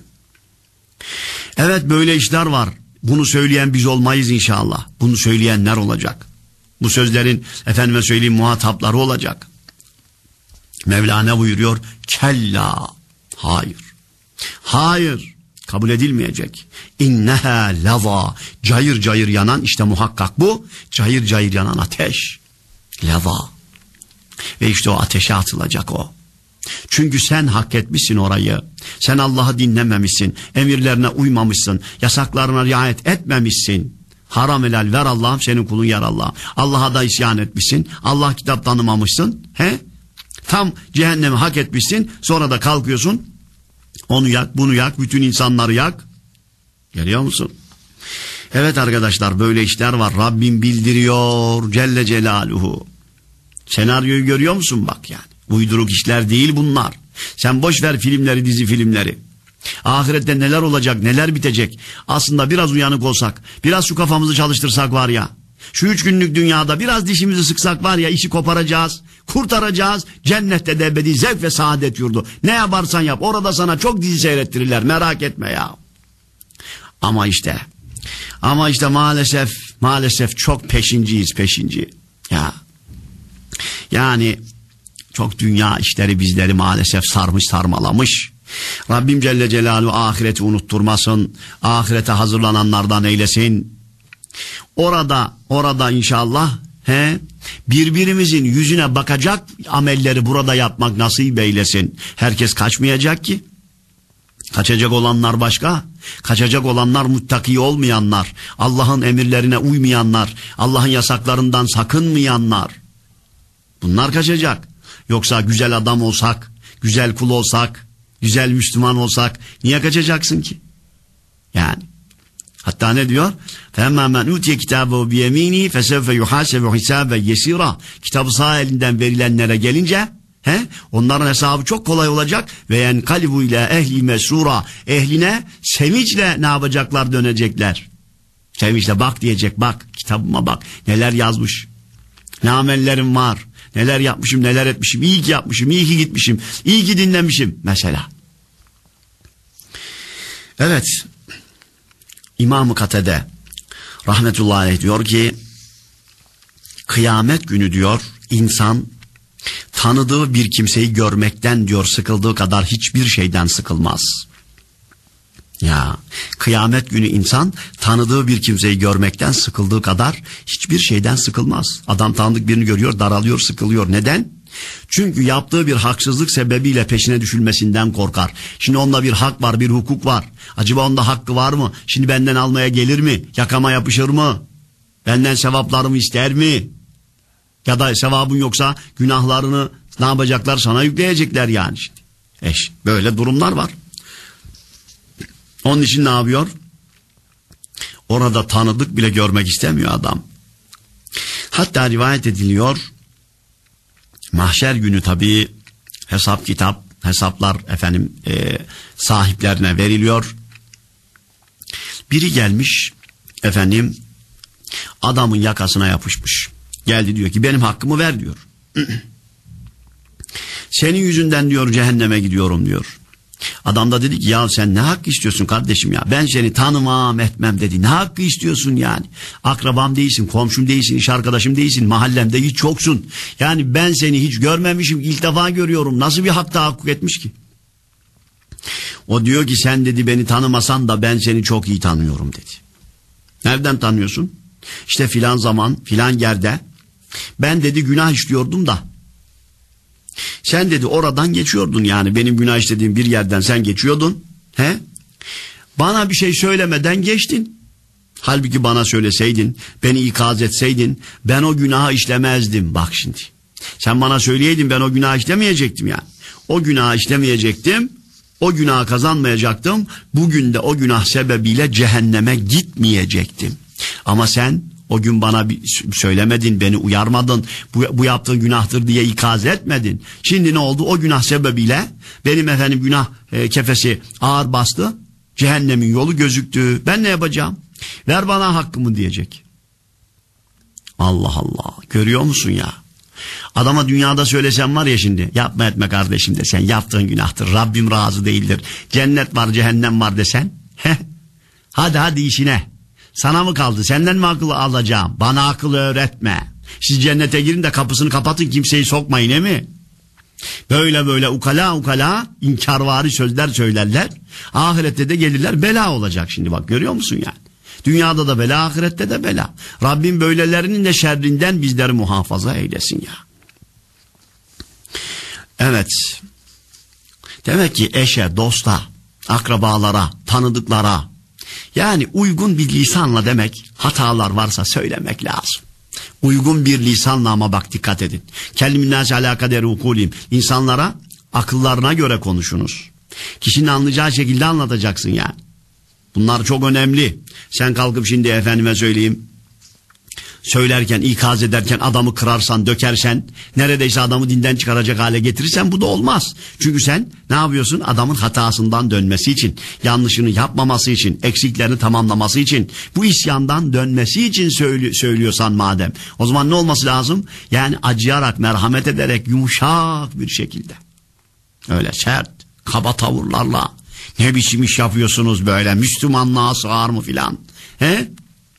Evet, böyle işler var. Bunu söyleyen biz olmayız inşallah. Bunu söyleyenler olacak. Bu sözlerin efendime söyleyeyim muhatapları olacak. Mevla ne buyuruyor? Kella. Hayır. Hayır. Kabul edilmeyecek. İnneha lava. Cayır cayır yanan, işte muhakkak bu. Cayır cayır yanan ateş. Lava. Ve işte o ateşe atılacak o. Çünkü sen hak etmişsin orayı. Sen Allah'ı dinlememişsin. Emirlerine uymamışsın. Yasaklarına riayet etmemişsin. Haram helal ver Allah'ım, senin kulun yer Allah'ım. Allah'a da isyan etmişsin. Allah kitap tanımamışsın. He? Tam cehennemi hak etmişsin. Sonra da kalkıyorsun. Onu yak, bunu yak, bütün insanları yak. Görüyor musun? Evet arkadaşlar, böyle işler var. Rabbim bildiriyor Celle Celaluhu. Senaryoyu görüyor musun bak yani. Uyduruk işler değil bunlar. Sen boş ver filmleri, dizi filmleri. Ahirette neler olacak, neler bitecek. Aslında biraz uyanık olsak, biraz şu kafamızı çalıştırsak var ya. Şu üç günlük dünyada biraz dişimizi sıksak var ya, işi koparacağız, kurtaracağız. Cennette de ebedi zevk ve saadet yurdu. Ne yaparsan yap, orada sana çok dizi seyrettirirler, merak etme ya. Ama işte, ama işte maalesef, maalesef çok peşinciyiz, peşinci. Ya, yani çok dünya işleri bizleri maalesef sarmış, sarmalamış. Rabbim Celle Celaluhu ahireti unutturmasın, ahirete hazırlananlardan eylesin. Orada, orada inşallah he, birbirimizin yüzüne bakacak amelleri burada yapmak nasip eylesin. Herkes kaçmayacak ki. Kaçacak olanlar başka, kaçacak olanlar muttaki olmayanlar, Allah'ın emirlerine uymayanlar, Allah'ın yasaklarından sakınmayanlar. Bunlar kaçacak. Yoksa güzel adam olsak, güzel kul olsak, güzel Müslüman olsak niye kaçacaksın ki? Yani. Hatta ne diyor? فَاَمَّا مَنْ اُوْتِيَ كِتَابَهُ بِيَم۪ينِهِ فَسَوْفَ يُحَاسَبُ حِسَابًا يَس۪يرًا. Kitabı sağ elinden verilenlere gelince, He? Onların hesabı çok kolay olacak ve yani kalibu ile ehli mesrura, ehline sevinçle ne yapacaklar, dönecekler. Sevinçle bak diyecek, bak kitabıma bak neler yazmış, ne amellerim var, neler yapmışım, neler etmişim, iyi ki yapmışım, iyi ki gitmişim, iyi ki dinlemişim mesela. Evet, İmam-ı Katede rahmetullahi aleyh diyor ki kıyamet günü diyor insan tanıdığı bir kimseyi görmekten diyor sıkıldığı kadar hiçbir şeyden sıkılmaz. Ya kıyamet günü insan tanıdığı bir kimseyi görmekten sıkıldığı kadar hiçbir şeyden sıkılmaz. Adam tanıdık birini görüyor, daralıyor, sıkılıyor. Neden? Çünkü yaptığı bir haksızlık sebebiyle peşine düşülmesinden korkar. Şimdi onda bir hak var, bir hukuk var. Acaba onda hakkı var mı? Şimdi benden almaya gelir mi? Yakama yapışır mı? Benden sevaplarımı ister mi? Ya da sevabın yoksa günahlarını ne yapacaklar? Sana yükleyecekler yani. Şimdi. Eş, böyle durumlar var. Onun için ne yapıyor? Orada tanıdık bile görmek istemiyor adam. Hatta rivayet ediliyor, mahşer günü tabii hesap kitap, hesaplar efendim e, sahiplerine veriliyor. Biri gelmiş efendim adamın yakasına yapışmış. Geldi diyor ki benim hakkımı ver diyor. Senin yüzünden diyor cehenneme gidiyorum diyor. Adam da dedi ki ya sen ne hakkı istiyorsun kardeşim ya, ben seni tanımam etmem dedi. Ne hakkı istiyorsun yani? Akrabam değilsin, komşum değilsin, iş arkadaşım değilsin, mahallemde hiç yoksun. Yani ben seni hiç görmemişim, ilk defa görüyorum. Nasıl bir hak tahakkuk etmiş ki? O diyor ki sen dedi beni tanımasan da ben seni çok iyi tanıyorum dedi. Nereden tanıyorsun? İşte filan zaman filan yerde ben dedi günah işliyordum da sen dedi oradan geçiyordun, yani benim günah işlediğim bir yerden sen geçiyordun. He? Bana bir şey söylemeden geçtin. Halbuki bana söyleseydin, beni ikaz etseydin ben o günahı işlemezdim. Bak şimdi. Sen bana söyleyeydin ben o günahı işlemeyecektim yani. O günahı işlemeyecektim. O günahı kazanmayacaktım. Bugün de o günah sebebiyle cehenneme gitmeyecektim. Ama sen o gün bana bir söylemedin, beni uyarmadın, bu, bu yaptığın günahtır diye ikaz etmedin. Şimdi ne oldu? O günah sebebiyle benim efendim günah e, kefesi ağır bastı, cehennemin yolu gözüktü. Ben ne yapacağım? Ver bana hakkımı diyecek. Allah Allah, görüyor musun ya? Adama dünyada söylesem var ya şimdi, yapma etme kardeşim desen, yaptığın günahtır, Rabbim razı değildir, cennet var cehennem var desen, heh, hadi hadi işine. Sana mı kaldı? Senden mi akıllı alacağım? Bana akıl öğretme. Siz cennete girin de kapısını kapatın, kimseyi sokmayın, değil mi? Böyle böyle ukala ukala inkarvari sözler söylerler. Ahirette de gelirler, bela olacak şimdi, bak görüyor musun yani? Dünyada da bela, ahirette de bela. Rabbim böylelerinin de şerrinden bizleri muhafaza eylesin ya. Evet. Demek ki eşe, dosta, akrabalara, tanıdıklara, yani uygun bir lisanla demek, hatalar varsa söylemek lazım. Uygun bir lisanla, ama bak dikkat edin. Kellimin nâsi alâ kaderi ukûlîm. İnsanlara akıllarına göre konuşunuz. Kişinin anlayacağı şekilde anlatacaksın yani. Bunlar çok önemli. Sen kalkıp şimdi efendime söyleyeyim, söylerken, ikaz ederken adamı kırarsan, dökersen, neredeyse adamı dinden çıkaracak hale getirirsen bu da olmaz. Çünkü sen ne yapıyorsun? Adamın hatasından dönmesi için, yanlışını yapmaması için, eksiklerini tamamlaması için, bu isyandan dönmesi için söylü söylüyorsan madem, o zaman ne olması lazım? Yani acıyarak, merhamet ederek, yumuşak bir şekilde. Öyle sert, kaba tavırlarla, ne biçim iş yapıyorsunuz böyle, Müslümanlığa sığar mı filan? He?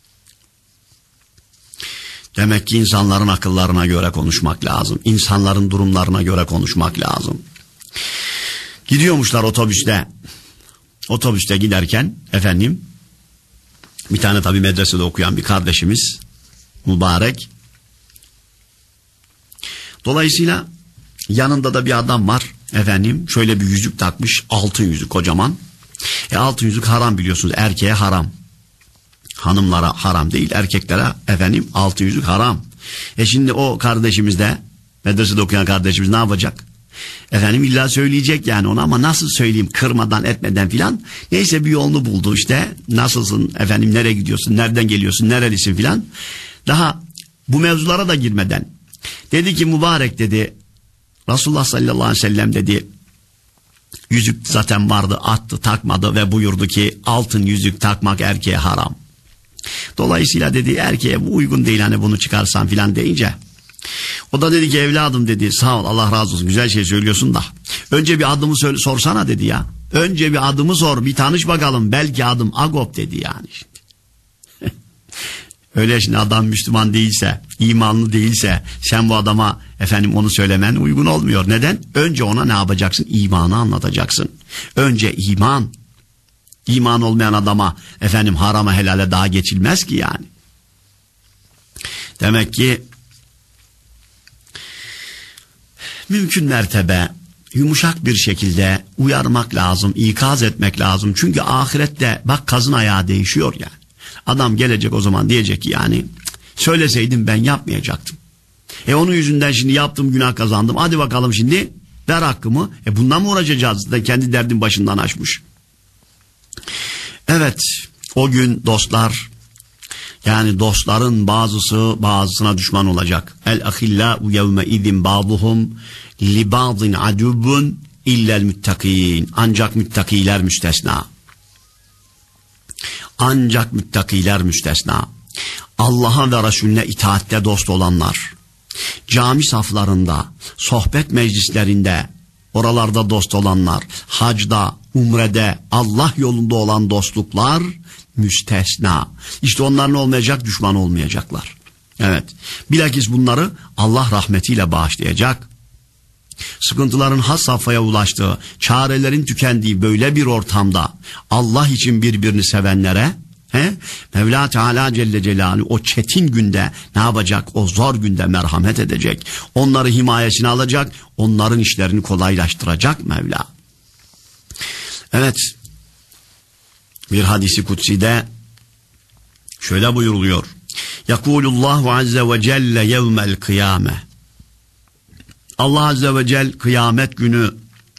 Demek ki insanların akıllarına göre konuşmak lazım. İnsanların durumlarına göre konuşmak lazım. Gidiyormuşlar otobüste. Otobüste giderken efendim bir tane tabii medresede okuyan bir kardeşimiz mübarek. Dolayısıyla yanında da bir adam var efendim, şöyle bir yüzük takmış, altın yüzük kocaman. E altın yüzük haram biliyorsunuz, erkeğe haram. Hanımlara haram değil, erkeklere efendim altın yüzük haram. E şimdi o kardeşimiz de, medresede okuyan kardeşimiz ne yapacak? Efendim illa söyleyecek yani ona, ama nasıl söyleyeyim, kırmadan etmeden filan. Neyse bir yolunu buldu işte. Nasılsın efendim, nereye gidiyorsun, nereden geliyorsun, nerelisin filan. Daha bu mevzulara da girmeden dedi ki mübarek dedi, Resulullah sallallahu aleyhi ve sellem dedi, yüzük zaten vardı, attı, takmadı ve buyurdu ki altın yüzük takmak erkeğe haram. Dolayısıyla dedi erkeğe bu uygun değil, hani bunu çıkarsan filan deyince, o da dedi ki evladım dedi, sağ ol Allah razı olsun, güzel şey söylüyorsun da önce bir adımı söyle, sorsana dedi ya. Önce bir adımı sor, bir tanış bakalım, belki adım Agop dedi yani şimdi. Öyle şimdi adam Müslüman değilse, imanlı değilse sen bu adama efendim onu söylemen uygun olmuyor. Neden? Önce ona ne yapacaksın? İmanı anlatacaksın. Önce iman. İman olmayan adama efendim harama helale daha geçilmez ki yani. Demek ki mümkün mertebe yumuşak bir şekilde uyarmak lazım, ikaz etmek lazım. Çünkü ahirette bak kazın ayağı değişiyor yani. Adam gelecek o zaman diyecek ki yani söyleseydim ben yapmayacaktım. E onun yüzünden şimdi yaptım, günah kazandım. Hadi bakalım şimdi ver hakkımı. E bundan mı uğraşacağız? Da kendi derdin başından aşmış. Evet, o gün dostlar, yani dostların bazısı bazısına düşman olacak. El ahillau yevme izin ba'duhum li ba'din adubun illel muttakin. Ancak müttakiler müstesna. Ancak müttakiler müstesna. Allah'a ve Resulüne itaatte dost olanlar, cami saflarında, sohbet meclislerinde, oralarda dost olanlar, hacda, umrede, Allah yolunda olan dostluklar müstesna. İşte onlar ne olmayacak? Düşman olmayacaklar. Evet. Bilakis bunları Allah rahmetiyle bağışlayacak. Sıkıntıların has safhaya ulaştığı, çarelerin tükendiği böyle bir ortamda Allah için birbirini sevenlere he, Mevla Teala Celle Celaluhu o çetin günde ne yapacak? O zor günde merhamet edecek. Onları himayesine alacak. Onların işlerini kolaylaştıracak Mevla. Evet. Bir hadisi kutside şöyle buyuruluyor. Yakulullahu azze ve celle yevmel kıyame. Allah azze ve celle kıyamet günü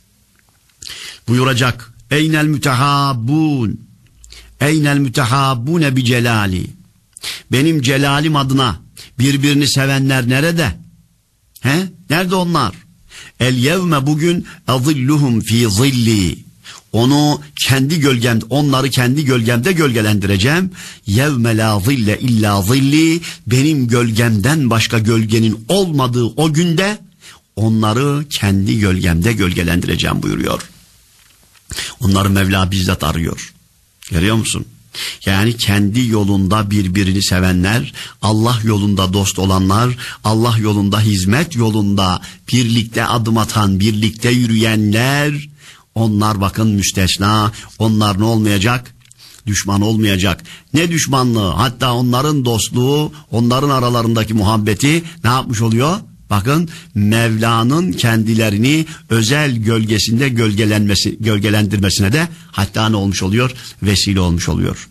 buyuracak. Eynel mütehabbun. Eynel mütehabbune bi celali. Benim celalim adına birbirini sevenler nerede? He? Nerede onlar? El yevme bugün azilluhum fi zilli. Onu kendi gölgemde, onları kendi gölgemde gölgelendireceğim. Yevme la zille illa zilli. Benim gölgemden başka gölgenin olmadığı o günde onları kendi gölgemde gölgelendireceğim buyuruyor. Onları Mevla bizzat arıyor. Görüyor musun? Yani kendi yolunda birbirini sevenler, Allah yolunda dost olanlar, Allah yolunda hizmet yolunda birlikte adım atan, birlikte yürüyenler, onlar bakın müstesna, onlar ne olmayacak? Düşman olmayacak. Ne düşmanlığı? Hatta onların dostluğu, onların aralarındaki muhabbeti ne yapmış oluyor? Bakın Mevla'nın kendilerini özel gölgesinde gölgelenmesi, gölgelendirmesine de hatta ne olmuş oluyor? Vesile olmuş oluyor.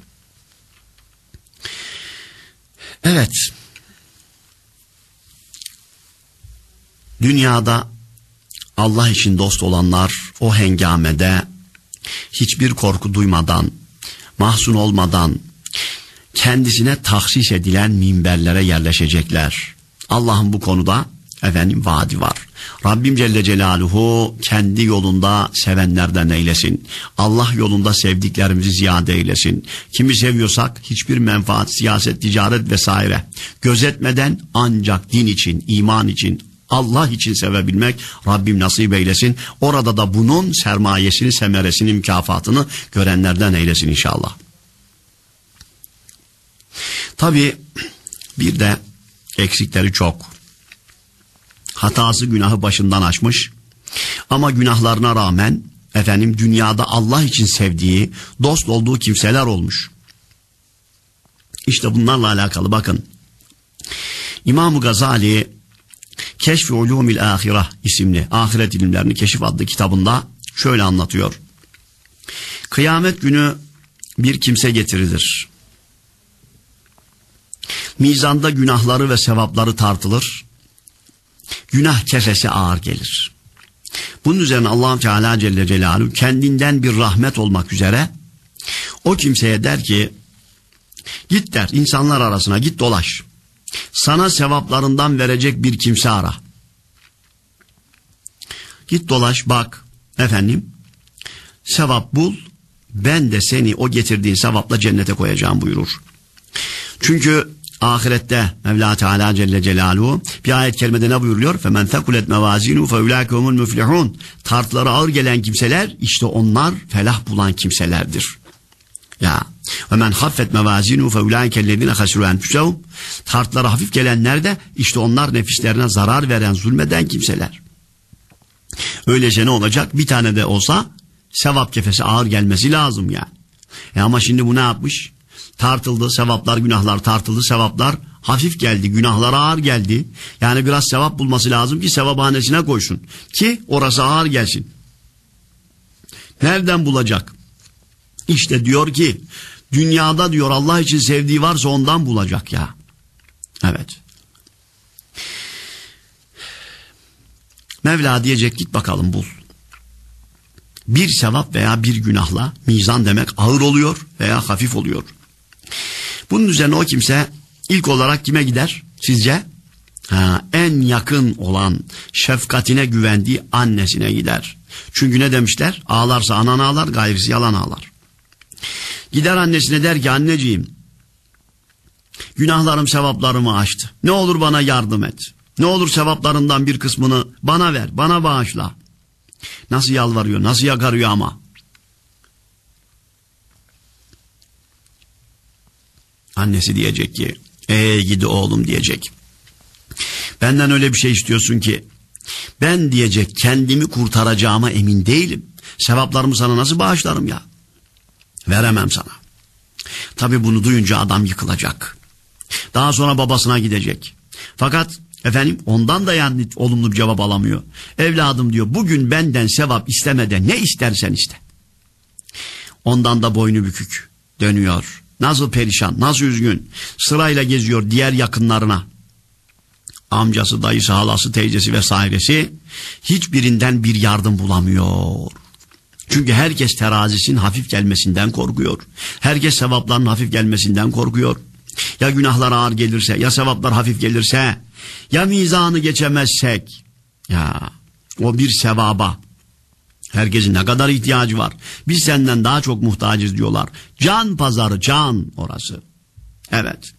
Evet. Dünyada Allah için dost olanlar o hengamede hiçbir korku duymadan, mahzun olmadan kendisine tahsis edilen minberlere yerleşecekler. Allah'ın bu konuda efendim vaadi var. Rabbim Celle Celaluhu kendi yolunda sevenlerden eylesin. Allah yolunda sevdiklerimizi ziyade eylesin. Kimi seviyorsak hiçbir menfaat, siyaset, ticaret vesaire gözetmeden ancak din için, iman için, Allah için sevebilmek Rabbim nasip eylesin. Orada da bunun sermayesini, semeresini, mükafatını görenlerden eylesin inşallah. Tabii bir de eksikleri çok. Hatası günahı başından aşmış. Ama günahlarına rağmen efendim dünyada Allah için sevdiği, dost olduğu kimseler olmuş. İşte bunlarla alakalı bakın. İmam-ı Gazali Keşf-i Ulûmil Âhireh isimli Ahiret İlimlerini Keşif adlı kitabında şöyle anlatıyor. Kıyamet günü bir kimse getirilir. Mizanda günahları ve sevapları tartılır. Günah kefesi ağır gelir. Bunun üzerine Allah Teala Celle Celaluhu kendinden bir rahmet olmak üzere o kimseye der ki git der insanlar arasına git dolaş. Sana sevaplarından verecek bir kimse ara. Git dolaş bak efendim. Sevap bul. Ben de seni o getirdiğin sevapla cennete koyacağım buyurur. Çünkü ahirette Mevla Teala Celle Celaluhu bir ayet-i kerimede ne buyuruyor? فَمَنْ ثَقُلَتْ مَوَازِينُ فَاُولَٰئِكَ هُمُ الْمُفْلِحُونَ. Tartları ağır gelen kimseler işte onlar felah bulan kimselerdir. Ya وَمَنْ خَفَّتْ مَوَازِينُ فَاُولَٰئِكَ الَّذِينَ خَسِرُوا أَنْفُسَهُمْ. Tartları hafif gelenler de işte onlar nefislerine zarar veren, zulmeden kimseler. Öylece ne olacak? Bir tane de olsa sevap kefesi ağır gelmesi lazım yani. E ama şimdi bu ne yapmış? Tartıldı, sevaplar, günahlar tartıldı, sevaplar hafif geldi, günahlar ağır geldi. Yani biraz sevap bulması lazım ki sevaphanesine koysun. Ki orası ağır gelsin. Nereden bulacak? İşte diyor ki, dünyada diyor Allah için sevdiği varsa ondan bulacak ya. Evet. Mevla diyecek git bakalım bul. Bir sevap veya bir günahla mizan demek ağır oluyor veya hafif oluyor. Bunun üzerine o kimse ilk olarak kime gider sizce? Ha, en yakın olan şefkatine güvendiği annesine gider. Çünkü ne demişler? Ağlarsa anan ağlar, gayrısı yalan ağlar. Gider annesine der ki anneciğim, günahlarım sevaplarımı aştı. Ne olur bana yardım et. Ne olur sevaplarından bir kısmını bana ver, bana bağışla. Nasıl yalvarıyor, nasıl yakarıyor ama. Annesi diyecek ki, ey gidi oğlum diyecek. Benden öyle bir şey istiyorsun ki, ben diyecek kendimi kurtaracağıma emin değilim. Sevaplarımı sana nasıl bağışlarım ya? Veremem sana. Tabii bunu duyunca adam yıkılacak. Daha sonra babasına gidecek. Fakat efendim ondan da yani olumlu bir cevap alamıyor. Evladım diyor bugün benden sevap istemeden ne istersen iste. Ondan da boynu bükük dönüyor. Nasıl perişan, nasıl üzgün. Sırayla geziyor diğer yakınlarına. Amcası, dayısı, halası, teyzesi vesairesi hiçbirinden bir yardım bulamıyor. Çünkü herkes terazisinin hafif gelmesinden korkuyor. Herkes sevapların hafif gelmesinden korkuyor. Ya günahlar ağır gelirse, ya sevaplar hafif gelirse, ya mizanı geçemezsek, ya o bir sevaba herkesin ne kadar ihtiyacı var. Biz senden daha çok muhtacız diyorlar. Can pazarı, can orası. Evet.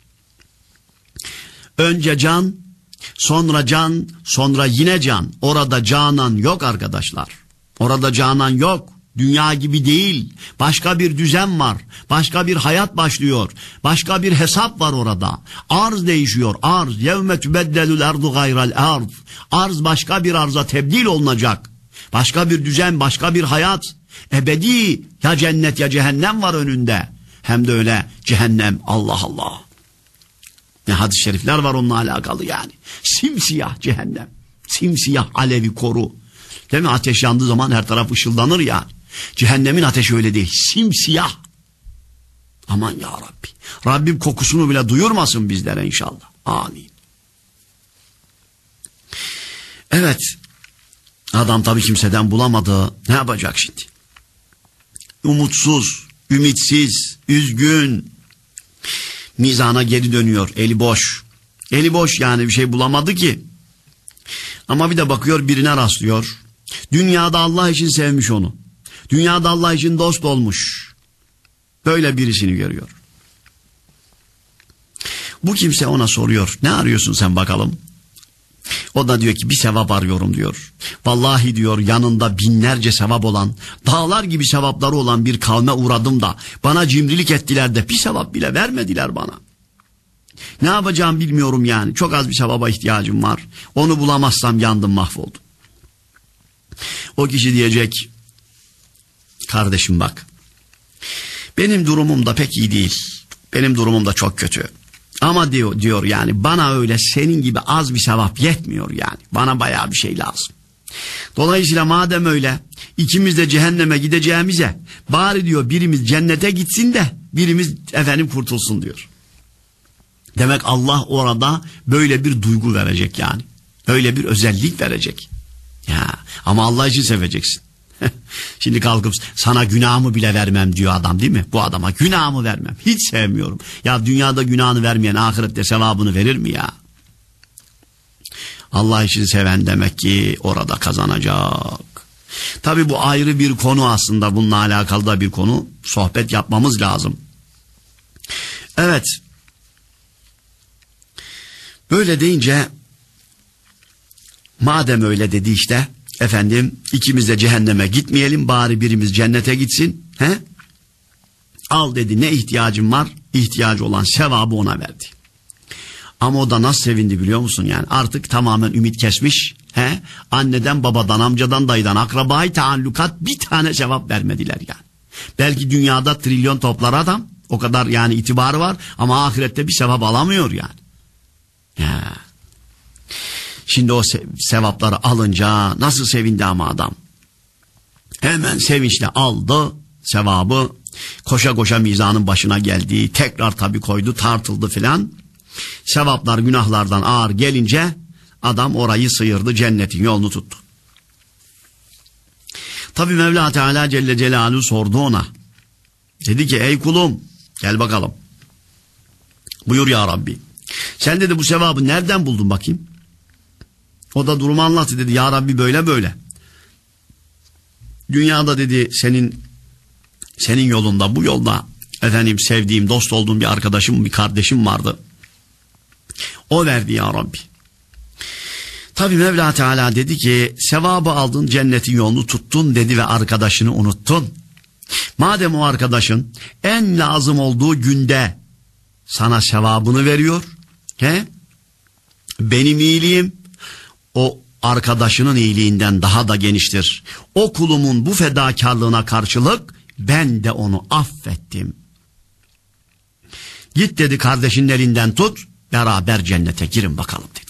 Önce can, sonra can, sonra yine can. Orada canan yok arkadaşlar. Orada canan yok. Dünya gibi değil. Başka bir düzen var. Başka bir hayat başlıyor. Başka bir hesap var orada. Arz değişiyor. Arz. Yevme tübeddelül erdu gayral arz. Arz başka bir arza tebdil olunacak. Başka bir düzen, başka bir hayat. Ebedi ya cennet ya cehennem var önünde. Hem de öyle cehennem. Allah Allah. Ne hadis-i şerifler var onunla alakalı yani. Simsiyah cehennem. Simsiyah alevi koru. Değil mi? Ateş yandığı zaman her taraf ışıldanır ya. Cehennemin ateşi öyle değil. Simsiyah. Aman ya Rabbi. Rabbim kokusunu bile duyurmasın bizlere inşallah. Amin. Evet. Adam tabii kimseden bulamadı. Ne yapacak şimdi? Umutsuz, ümitsiz, üzgün. Mizana geri dönüyor. Eli boş. Eli boş yani bir şey bulamadı ki. Ama bir de bakıyor birine rastlıyor. Dünyada Allah için sevmiş onu. Dünyada Allah için dost olmuş. Böyle birisini görüyor. Bu kimse ona soruyor. Ne arıyorsun sen bakalım? O da diyor ki bir sevap arıyorum diyor. Vallahi diyor yanında binlerce sevap olan, dağlar gibi sevapları olan bir kavme uğradım da bana cimrilik ettiler de bir sevap bile vermediler bana. Ne yapacağım bilmiyorum yani. Çok az bir sevaba ihtiyacım var. Onu bulamazsam yandım, mahvoldum. O kişi diyecek, kardeşim bak, benim durumum da pek iyi değil. Benim durumum da çok kötü. Ama diyor, diyor yani bana öyle senin gibi az bir sevap yetmiyor yani. Bana bayağı bir şey lazım. Dolayısıyla madem öyle ikimiz de cehenneme gideceğimize bari diyor birimiz cennete gitsin de birimiz efendim kurtulsun diyor. Demek Allah orada böyle bir duygu verecek yani. Öyle bir özellik verecek. Ya ama Allah için seveceksin. Şimdi kalkıp sana günahımı bile vermem diyor adam, değil mi? Bu adama günahımı vermem. Hiç sevmiyorum. Ya dünyada günahını vermeyen ahirette sevabını verir mi ya? Allah için seven demek ki orada kazanacak. Tabii bu ayrı bir konu aslında, bununla alakalı da bir konu, sohbet yapmamız lazım. Evet. Böyle deyince, madem öyle dedi işte, efendim ikimiz de cehenneme gitmeyelim, bari birimiz cennete gitsin. He? Al dedi, ne ihtiyacın var? İhtiyacı olan sevabı ona verdi. Ama o da nasıl sevindi biliyor musun? Yani artık tamamen ümit kesmiş. He? Anneden, babadan, amcadan, dayıdan, akrabayı taallukat bir tane cevap vermediler yani. Belki dünyada trilyon toplar adam, o kadar yani itibarı var, ama ahirette bir sevap alamıyor yani. Ya. Şimdi o se- sevapları alınca nasıl sevindi ama adam. Hemen sevinçle aldı sevabı, koşa koşa mizanın başına geldi, tekrar tabii koydu, tartıldı filan. Sevaplar günahlardan ağır gelince adam orayı sıyırdı, cennetin yolunu tuttu. Tabii Mevla Teala Celle Celaluhu sordu ona. Dedi ki ey kulum gel bakalım. Buyur ya Rabbi. Sen dedi bu sevabı nereden buldun bakayım? O da durumu anlattı, dedi ya Rabbi böyle böyle. Dünyada dedi senin senin yolunda, bu yolda efendim sevdiğim, dost olduğum bir arkadaşım, bir kardeşim vardı. O verdi ya Rabbi. Tabi Mevla Teala dedi ki sevabı aldın, cennetin yolunu tuttun dedi ve arkadaşını unuttun. Madem o arkadaşın en lazım olduğu günde sana sevabını veriyor, he? Benim iyiliğim o arkadaşının iyiliğinden daha da geniştir. O kulumun bu fedakarlığına karşılık ben de onu affettim. Git dedi, kardeşinin elinden tut, beraber cennete girin bakalım dedi.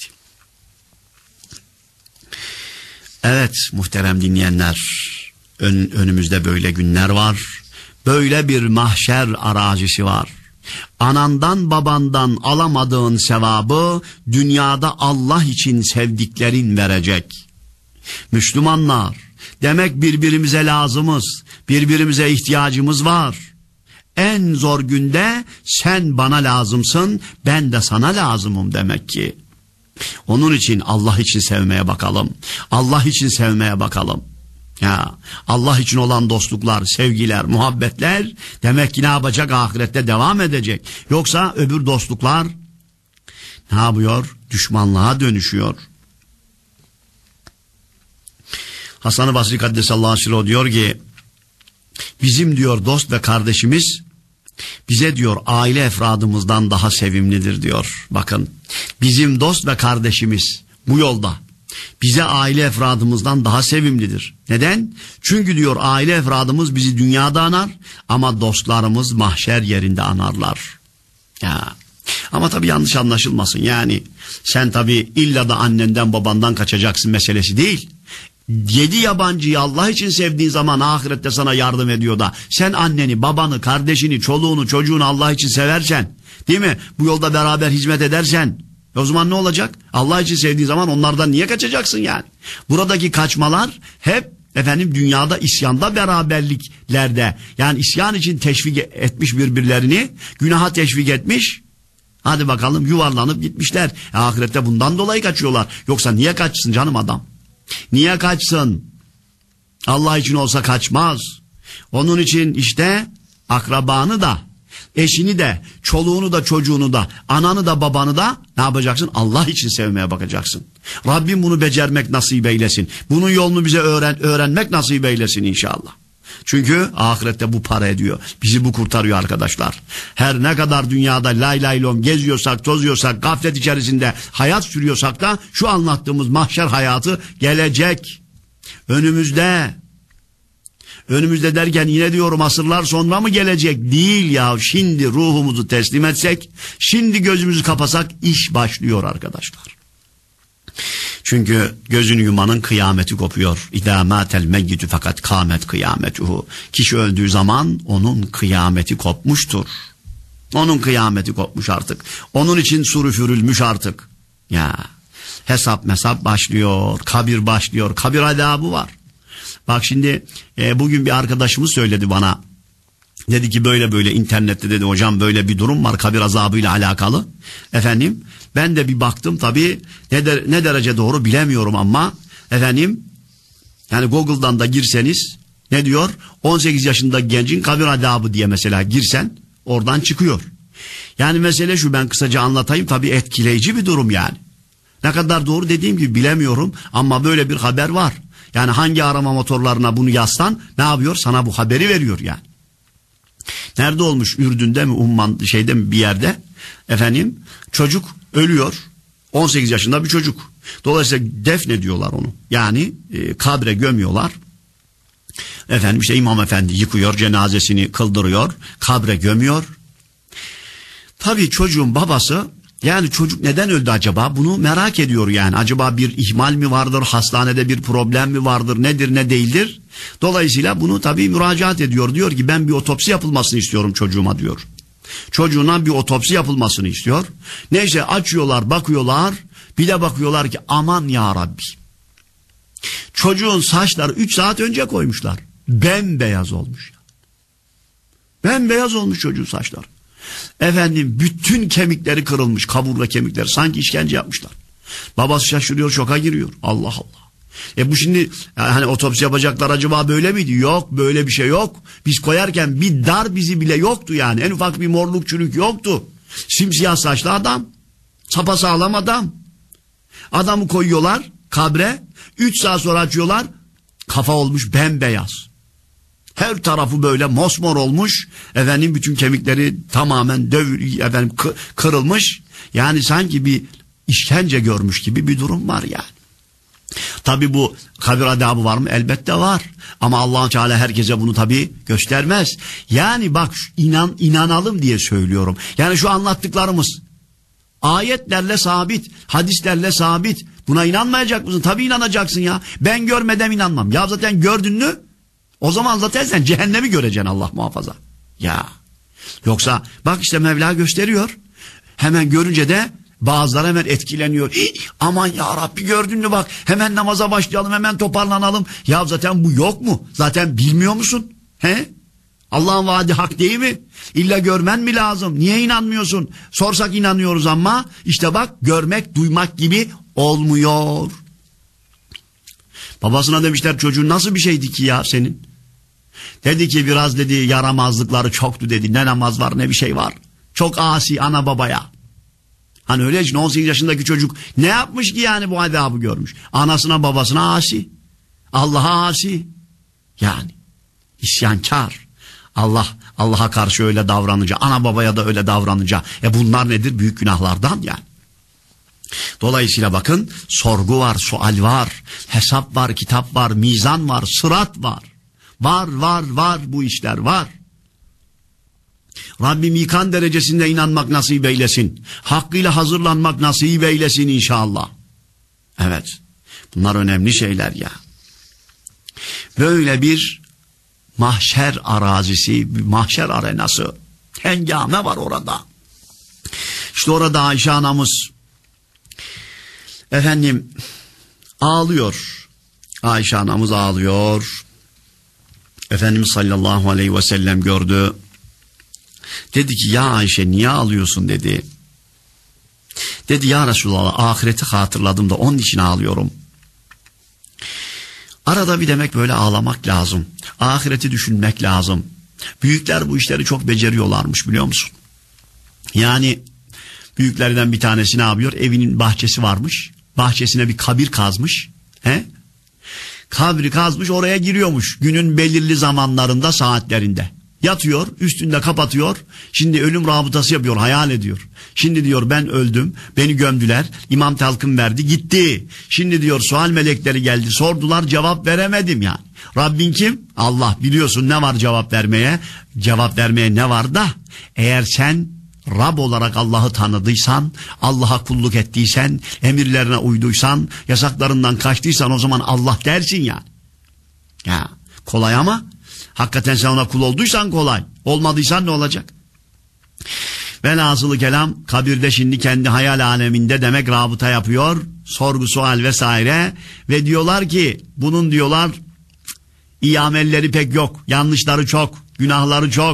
Evet muhterem dinleyenler, ön, önümüzde böyle günler var. Böyle bir mahşer arazisi var. Anandan babandan alamadığın sevabı dünyada Allah için sevdiklerin verecek. Müslümanlar, demek birbirimize lazımız, birbirimize ihtiyacımız var. En zor günde sen bana lazımsın, ben de sana lazımım demek ki. Onun için Allah için sevmeye bakalım. Allah için sevmeye bakalım. Ya Allah için olan dostluklar, sevgiler, muhabbetler demek ki ne yapacak? Ahirette devam edecek. Yoksa öbür dostluklar ne yapıyor? Düşmanlığa dönüşüyor. Hasan-ı Basri Kaddesallahu sirruhu diyor ki bizim diyor dost ve kardeşimiz bize diyor aile efradımızdan daha sevimlidir diyor. Bakın, bizim dost ve kardeşimiz bu yolda bize aile efradımızdan daha sevimlidir. Neden? Çünkü diyor aile efradımız bizi dünyada anar ama dostlarımız mahşer yerinde anarlar. Ya. Ama tabii yanlış anlaşılmasın. Yani sen tabii illa da annenden babandan kaçacaksın meselesi değil. Yedi yabancıyı Allah için sevdiğin zaman ahirette sana yardım ediyor da sen anneni, babanı, kardeşini, çoluğunu, çocuğunu Allah için seversen, değil mi? Bu yolda beraber hizmet edersen o zaman ne olacak? Allah için sevdiğin zaman onlardan niye kaçacaksın yani? Buradaki kaçmalar hep efendim dünyada isyanda beraberliklerde, yani isyan için teşvik etmiş birbirlerini, günaha teşvik etmiş. Hadi bakalım yuvarlanıp gitmişler. E, ahirette bundan dolayı kaçıyorlar. Yoksa niye kaçsın canım adam? Niye kaçsın? Allah için olsa kaçmaz. Onun için işte akrabanı da, eşini de, çoluğunu da, çocuğunu da, ananı da, babanı da ne yapacaksın? Allah için sevmeye bakacaksın. Rabbim bunu becermek nasip eylesin. Bunun yolunu bize öğren, öğrenmek nasip eylesin inşallah. Çünkü ahirette bu para ediyor. Bizi bu kurtarıyor arkadaşlar. Her ne kadar dünyada lay lay lom geziyorsak, tozuyorsak, gaflet içerisinde hayat sürüyorsak da şu anlattığımız mahşer hayatı gelecek. Önümüzde. Önümüzde derken yine diyorum asırlar sonra mı gelecek? Değil ya, şimdi ruhumuzu teslim etsek, şimdi gözümüzü kapasak iş başlıyor arkadaşlar. Çünkü gözünü yumanın kıyameti kopuyor. İdâ mâtel meyyitü fakat kâmet kıyametuhu. Kişi öldüğü zaman onun kıyameti kopmuştur. Onun kıyameti kopmuş artık. Onun için sur üfürülmüş artık. Ya hesap mesap başlıyor. Kabir başlıyor. Kabir azabı var. Bak şimdi e, bugün bir arkadaşımız söyledi bana. Dedi ki böyle böyle internette dedi hocam böyle bir durum var kabir azabıyla alakalı. Efendim ben de bir baktım tabii ne, de, ne derece doğru bilemiyorum ama efendim yani Google'dan da girseniz ne diyor? on sekiz yaşında gencin kabir azabı diye mesela girsen oradan çıkıyor. Yani mesele şu, ben kısaca anlatayım, tabii etkileyici bir durum yani. Ne kadar doğru dediğim gibi bilemiyorum ama böyle bir haber var. Yani hangi arama motorlarına bunu yazsan ne yapıyor? Sana bu haberi veriyor yani. Nerede olmuş? Ürdün'de mi, Umman şeyde mi bir yerde? Efendim çocuk ölüyor. on sekiz yaşında bir çocuk. Dolayısıyla defnediyorlar onu. Yani e, kabre gömüyorlar. Efendim işte imam efendi yıkıyor, cenazesini kıldırıyor, kabre gömüyor. Tabii çocuğun babası, yani çocuk neden öldü acaba? Bunu merak ediyor yani. Acaba bir ihmal mi vardır, hastanede bir problem mi vardır, nedir ne değildir? Dolayısıyla bunu tabii müracaat ediyor. Diyor ki ben bir otopsi yapılmasını istiyorum çocuğuma diyor. Çocuğuna bir otopsi yapılmasını istiyor. Neyse açıyorlar, bakıyorlar. Bir de bakıyorlar ki aman ya Rabbi. Çocuğun saçları üç saat önce koymuşlar. Bembeyaz olmuş. Bembeyaz olmuş çocuğun saçları. Efendim bütün kemikleri kırılmış, kaburga kemikleri, sanki işkence yapmışlar. Babası şaşırıyor, şoka giriyor. Allah Allah. E bu şimdi hani otopsi yapacaklar acaba böyle miydi? Yok, böyle bir şey yok. Biz koyarken bir dar bizi bile yoktu yani. En ufak bir morluk çürük yoktu. Simsiyah saçlı adam. Sapasağlam adam. Adamı koyuyorlar kabre. Üç saat sonra açıyorlar. Kafa olmuş bembeyaz. Her tarafı böyle mosmor olmuş. Efendim bütün kemikleri tamamen döv, efendim kırılmış. Yani sanki bir işkence görmüş gibi bir durum var yani. Tabi bu kabir adabı var mı? Elbette var. Ama Allah Teala herkese bunu tabi göstermez. Yani bak inan inanalım diye söylüyorum. Yani şu anlattıklarımız ayetlerle sabit, hadislerle sabit. Buna inanmayacak mısın? Tabi inanacaksın ya. Ben görmeden inanmam. Ya zaten gördün mü? O zaman zaten sen cehennemi göreceksin, Allah muhafaza. Ya. Yoksa bak işte Mevla gösteriyor. Hemen görünce de bazıları hemen etkileniyor. Aman ya Rabbi gördün mü bak, hemen namaza başlayalım, hemen toparlanalım. Ya zaten bu yok mu? Zaten bilmiyor musun? He? Allah'ın vaadi hak değil mi? İlla görmen mi lazım? Niye inanmıyorsun? Sorsak inanıyoruz ama işte bak görmek, duymak gibi olmuyor. Babasına demişler çocuğun nasıl bir şeydi ki ya senin? Dedi ki biraz dedi yaramazlıkları çoktu dedi. Ne namaz var ne bir şey var. Çok asi ana babaya. Hani öyle için on sekiz yaşındaki çocuk ne yapmış ki yani bu azabı görmüş. Anasına babasına asi. Allah'a asi. Yani isyankar. Allah Allah'a karşı öyle davranınca, ana babaya da öyle davranınca. E bunlar nedir? Büyük günahlardan yani. Dolayısıyla bakın sorgu var, sual var, hesap var, kitap var, mizan var, sırat var. Var var var bu işler var. Rabbim ikan derecesinde inanmak nasip eylesin. Hakkıyla hazırlanmak nasip eylesin inşallah. Evet. Bunlar önemli şeyler ya. Böyle bir mahşer arazisi, bir mahşer arenası. Hengame var orada. İşte orada Ayşe anamız efendim ağlıyor. Ayşe anamız ağlıyor. Efendimiz sallallahu aleyhi ve sellem gördü. Dedi ki ya Ayşe niye ağlıyorsun dedi. Dedi ya Resulallah ahireti hatırladım da onun için ağlıyorum. Arada bir demek böyle ağlamak lazım. Ahireti düşünmek lazım. Büyükler bu işleri çok beceriyorlarmış biliyor musun? Yani büyüklerden bir tanesi ne yapıyor? Evinin bahçesi varmış. Bahçesine bir kabir kazmış. He? Kabri kazmış, oraya giriyormuş. Günün belirli zamanlarında, saatlerinde. Yatıyor, üstünde kapatıyor. Şimdi ölüm rabıtası yapıyor, hayal ediyor. Şimdi diyor ben öldüm, beni gömdüler, imam talkın verdi, gitti. Şimdi diyor sual melekleri geldi, sordular, cevap veremedim yani. Rabbin kim? Allah, biliyorsun ne var cevap vermeye? Cevap vermeye ne var da? Eğer sen Rab olarak Allah'ı tanıdıysan, Allah'a kulluk ettiysen, emirlerine uyduysan, yasaklarından kaçtıysan o zaman Allah dersin yani. Ya kolay ama hakikaten sen ona kul olduysan kolay. Olmadıysan ne olacak? Velhasılı kelam kabirde şimdi kendi hayal aleminde demek rabıta yapıyor. Sorgu sual vesaire ve diyorlar ki bunun diyorlar iyi amelleri pek yok. Yanlışları çok, günahları çok.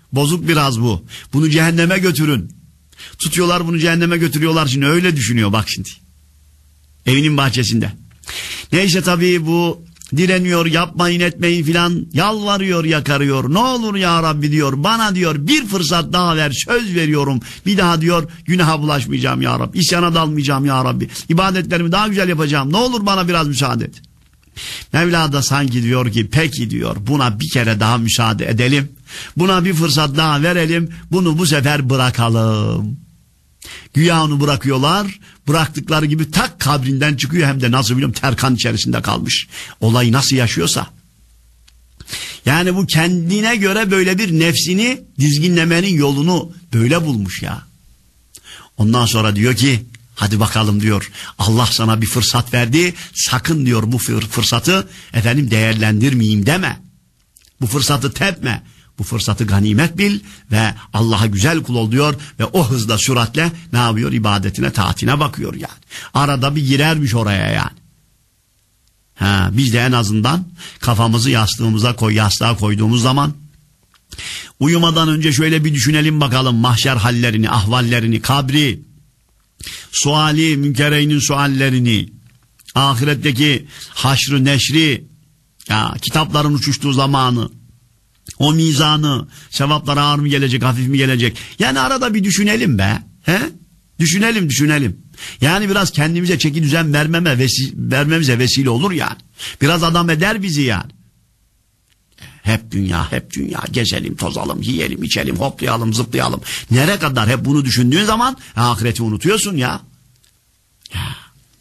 Bozuk biraz bu. Bunu cehenneme götürün. Tutuyorlar bunu cehenneme götürüyorlar. Şimdi öyle düşünüyor bak şimdi. Evinin bahçesinde. Neyse tabii bu direniyor, yapmayın etmeyin filan, yalvarıyor yakarıyor. Ne olur ya Rabbi diyor, bana diyor bir fırsat daha ver, söz veriyorum. Bir daha diyor günaha bulaşmayacağım ya Rabbi. İsyana dalmayacağım ya Rabbi. İbadetlerimi daha güzel yapacağım. Ne olur bana biraz müsaade et. Mevla da sanki diyor ki peki diyor, buna bir kere daha müsaade edelim. Buna bir fırsat daha verelim. Bunu bu sefer bırakalım. Güya onu bırakıyorlar. Bıraktıkları gibi tak kabrinden çıkıyor, hem de nasıl biliyorum terkan içerisinde kalmış. Olayı nasıl yaşıyorsa. Yani bu kendine göre böyle bir nefsini dizginlemenin yolunu böyle bulmuş ya. Ondan sonra diyor ki hadi bakalım diyor, Allah sana bir fırsat verdi, sakın diyor bu fırsatı efendim değerlendirmeyeyim deme. Bu fırsatı tepme. Bu fırsatı ganimet bil ve Allah'a güzel kul ol diyor ve o hızla süratle ne yapıyor? İbadetine, taatine bakıyor yani. Arada bir girermiş oraya yani. Ha, biz de en azından kafamızı yastığımıza koy, yastığa koyduğumuz zaman uyumadan önce şöyle bir düşünelim bakalım mahşer hallerini, ahvallerini, kabri, suali, münkereynin suallerini, ahiretteki haşrı neşri, ya, kitapların uçuştuğu zamanı, o mizanı, sevaplar ağır mı gelecek, hafif mi gelecek? Yani arada bir düşünelim be. He? Düşünelim, düşünelim. Yani biraz kendimize çeki düzen vermeme, vesi, vermemize vesile olur yani. Biraz adam eder bizi yani. Hep dünya, hep dünya. Gezelim, tozalım, yiyelim, içelim, hoplayalım, zıplayalım. Nereye kadar hep bunu düşündüğün zaman ahireti unutuyorsun ya. ya.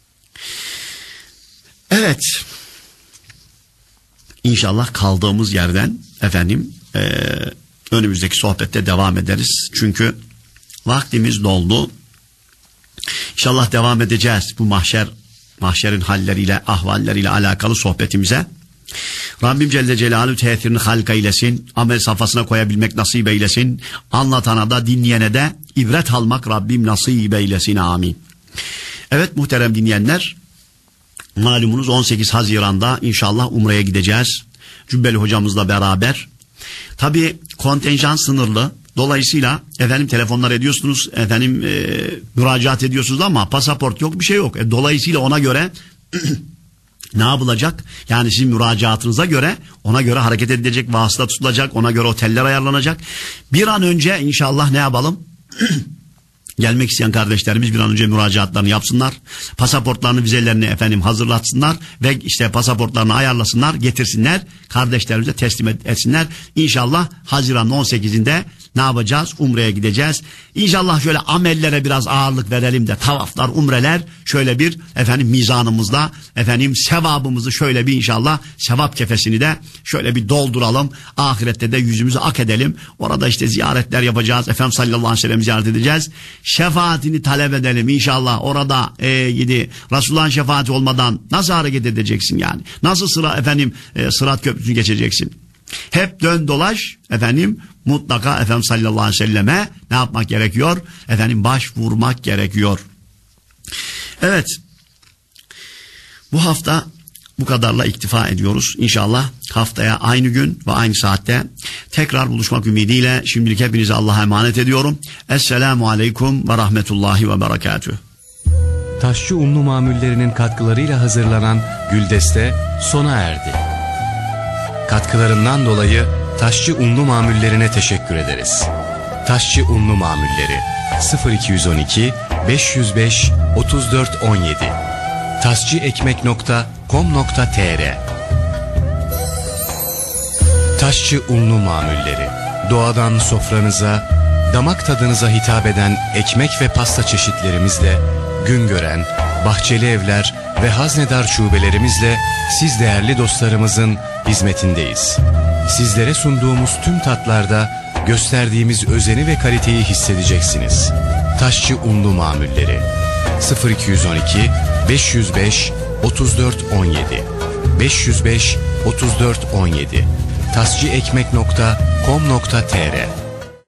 Evet. İnşallah kaldığımız yerden efendim e, önümüzdeki sohbette devam ederiz. Çünkü vaktimiz doldu. İnşallah devam edeceğiz bu mahşer, mahşerin halleriyle, ahvalleriyle alakalı sohbetimize. Rabbim Celle Celaluhu tesirini halka eylesin, amel safhasına koyabilmek nasip eylesin, anlatana da dinleyene de ibret almak Rabbim nasip eylesin, amin. Evet muhterem dinleyenler, malumunuz on sekiz Haziran'da inşallah Umre'ye gideceğiz. Cübbeli hocamızla beraber. Tabi kontenjan sınırlı. Dolayısıyla efendim telefonlar ediyorsunuz, efendim e, müracaat ediyorsunuz ama pasaport yok, bir şey yok. E, dolayısıyla ona göre ne yapılacak? Yani sizin müracaatınıza göre, ona göre hareket edilecek, vasıta tutulacak, ona göre oteller ayarlanacak. Bir an önce inşallah ne yapalım? Gelmek isteyen kardeşlerimiz bir an önce müracaatlarını yapsınlar. Pasaportlarını, vizelerini efendim hazırlatsınlar ve işte pasaportlarını ayarlasınlar, getirsinler. Kardeşlerimize teslim etsinler. İnşallah Haziran on sekizinde ne yapacağız? Umre'ye gideceğiz. İnşallah şöyle amellere biraz ağırlık verelim de tavaflar, umreler şöyle bir efendim mizanımızla efendim sevabımızı şöyle bir inşallah sevap kefesini de şöyle bir dolduralım. Ahirette de yüzümüzü ak edelim. Orada işte ziyaretler yapacağız. Efendimiz sallallahu aleyhi ve sellem ziyaret edeceğiz. Şefaatini talep edelim inşallah. Orada e, gidi Resulullah'ın şefaati olmadan nasıl hareket edeceksin yani? Nasıl sıra efendim e, sırat köprüsünü geçeceksin? Hep dön dolaş efendim mutlaka Efendimiz sallallahu aleyhi ve selleme ne yapmak gerekiyor? Efendim başvurmak gerekiyor. Evet. Bu hafta bu kadarla iktifa ediyoruz. İnşallah haftaya aynı gün ve aynı saatte tekrar buluşmak ümidiyle şimdilik hepinizi Allah'a emanet ediyorum. Esselamu aleyküm ve rahmetullahi ve berekatüh. Taşçı Unlu Mamullerinin katkılarıyla hazırlanan Güldeste sona erdi. Katkılarından dolayı Taşçı Unlu Mamullerine teşekkür ederiz. Taşçı Unlu Mamulleri sıfır iki on iki beş yüz beş otuz dört on yedi taşçıekmek nokta com nokta tr. Taşçı Unlu Mamulleri, doğadan sofranıza, damak tadınıza hitap eden ekmek ve pasta çeşitlerimizle, Güngören, Bahçeli Evler ve Haznedar şubelerimizle siz değerli dostlarımızın hizmetindeyiz. Sizlere sunduğumuz tüm tatlarda gösterdiğimiz özeni ve kaliteyi hissedeceksiniz. Taşçı Unlu Mamulleri sıfır iki on iki beş yüz beş otuz dört on yedi beş yüz beş otuz dört on yedi taşçıekmek nokta com nokta tr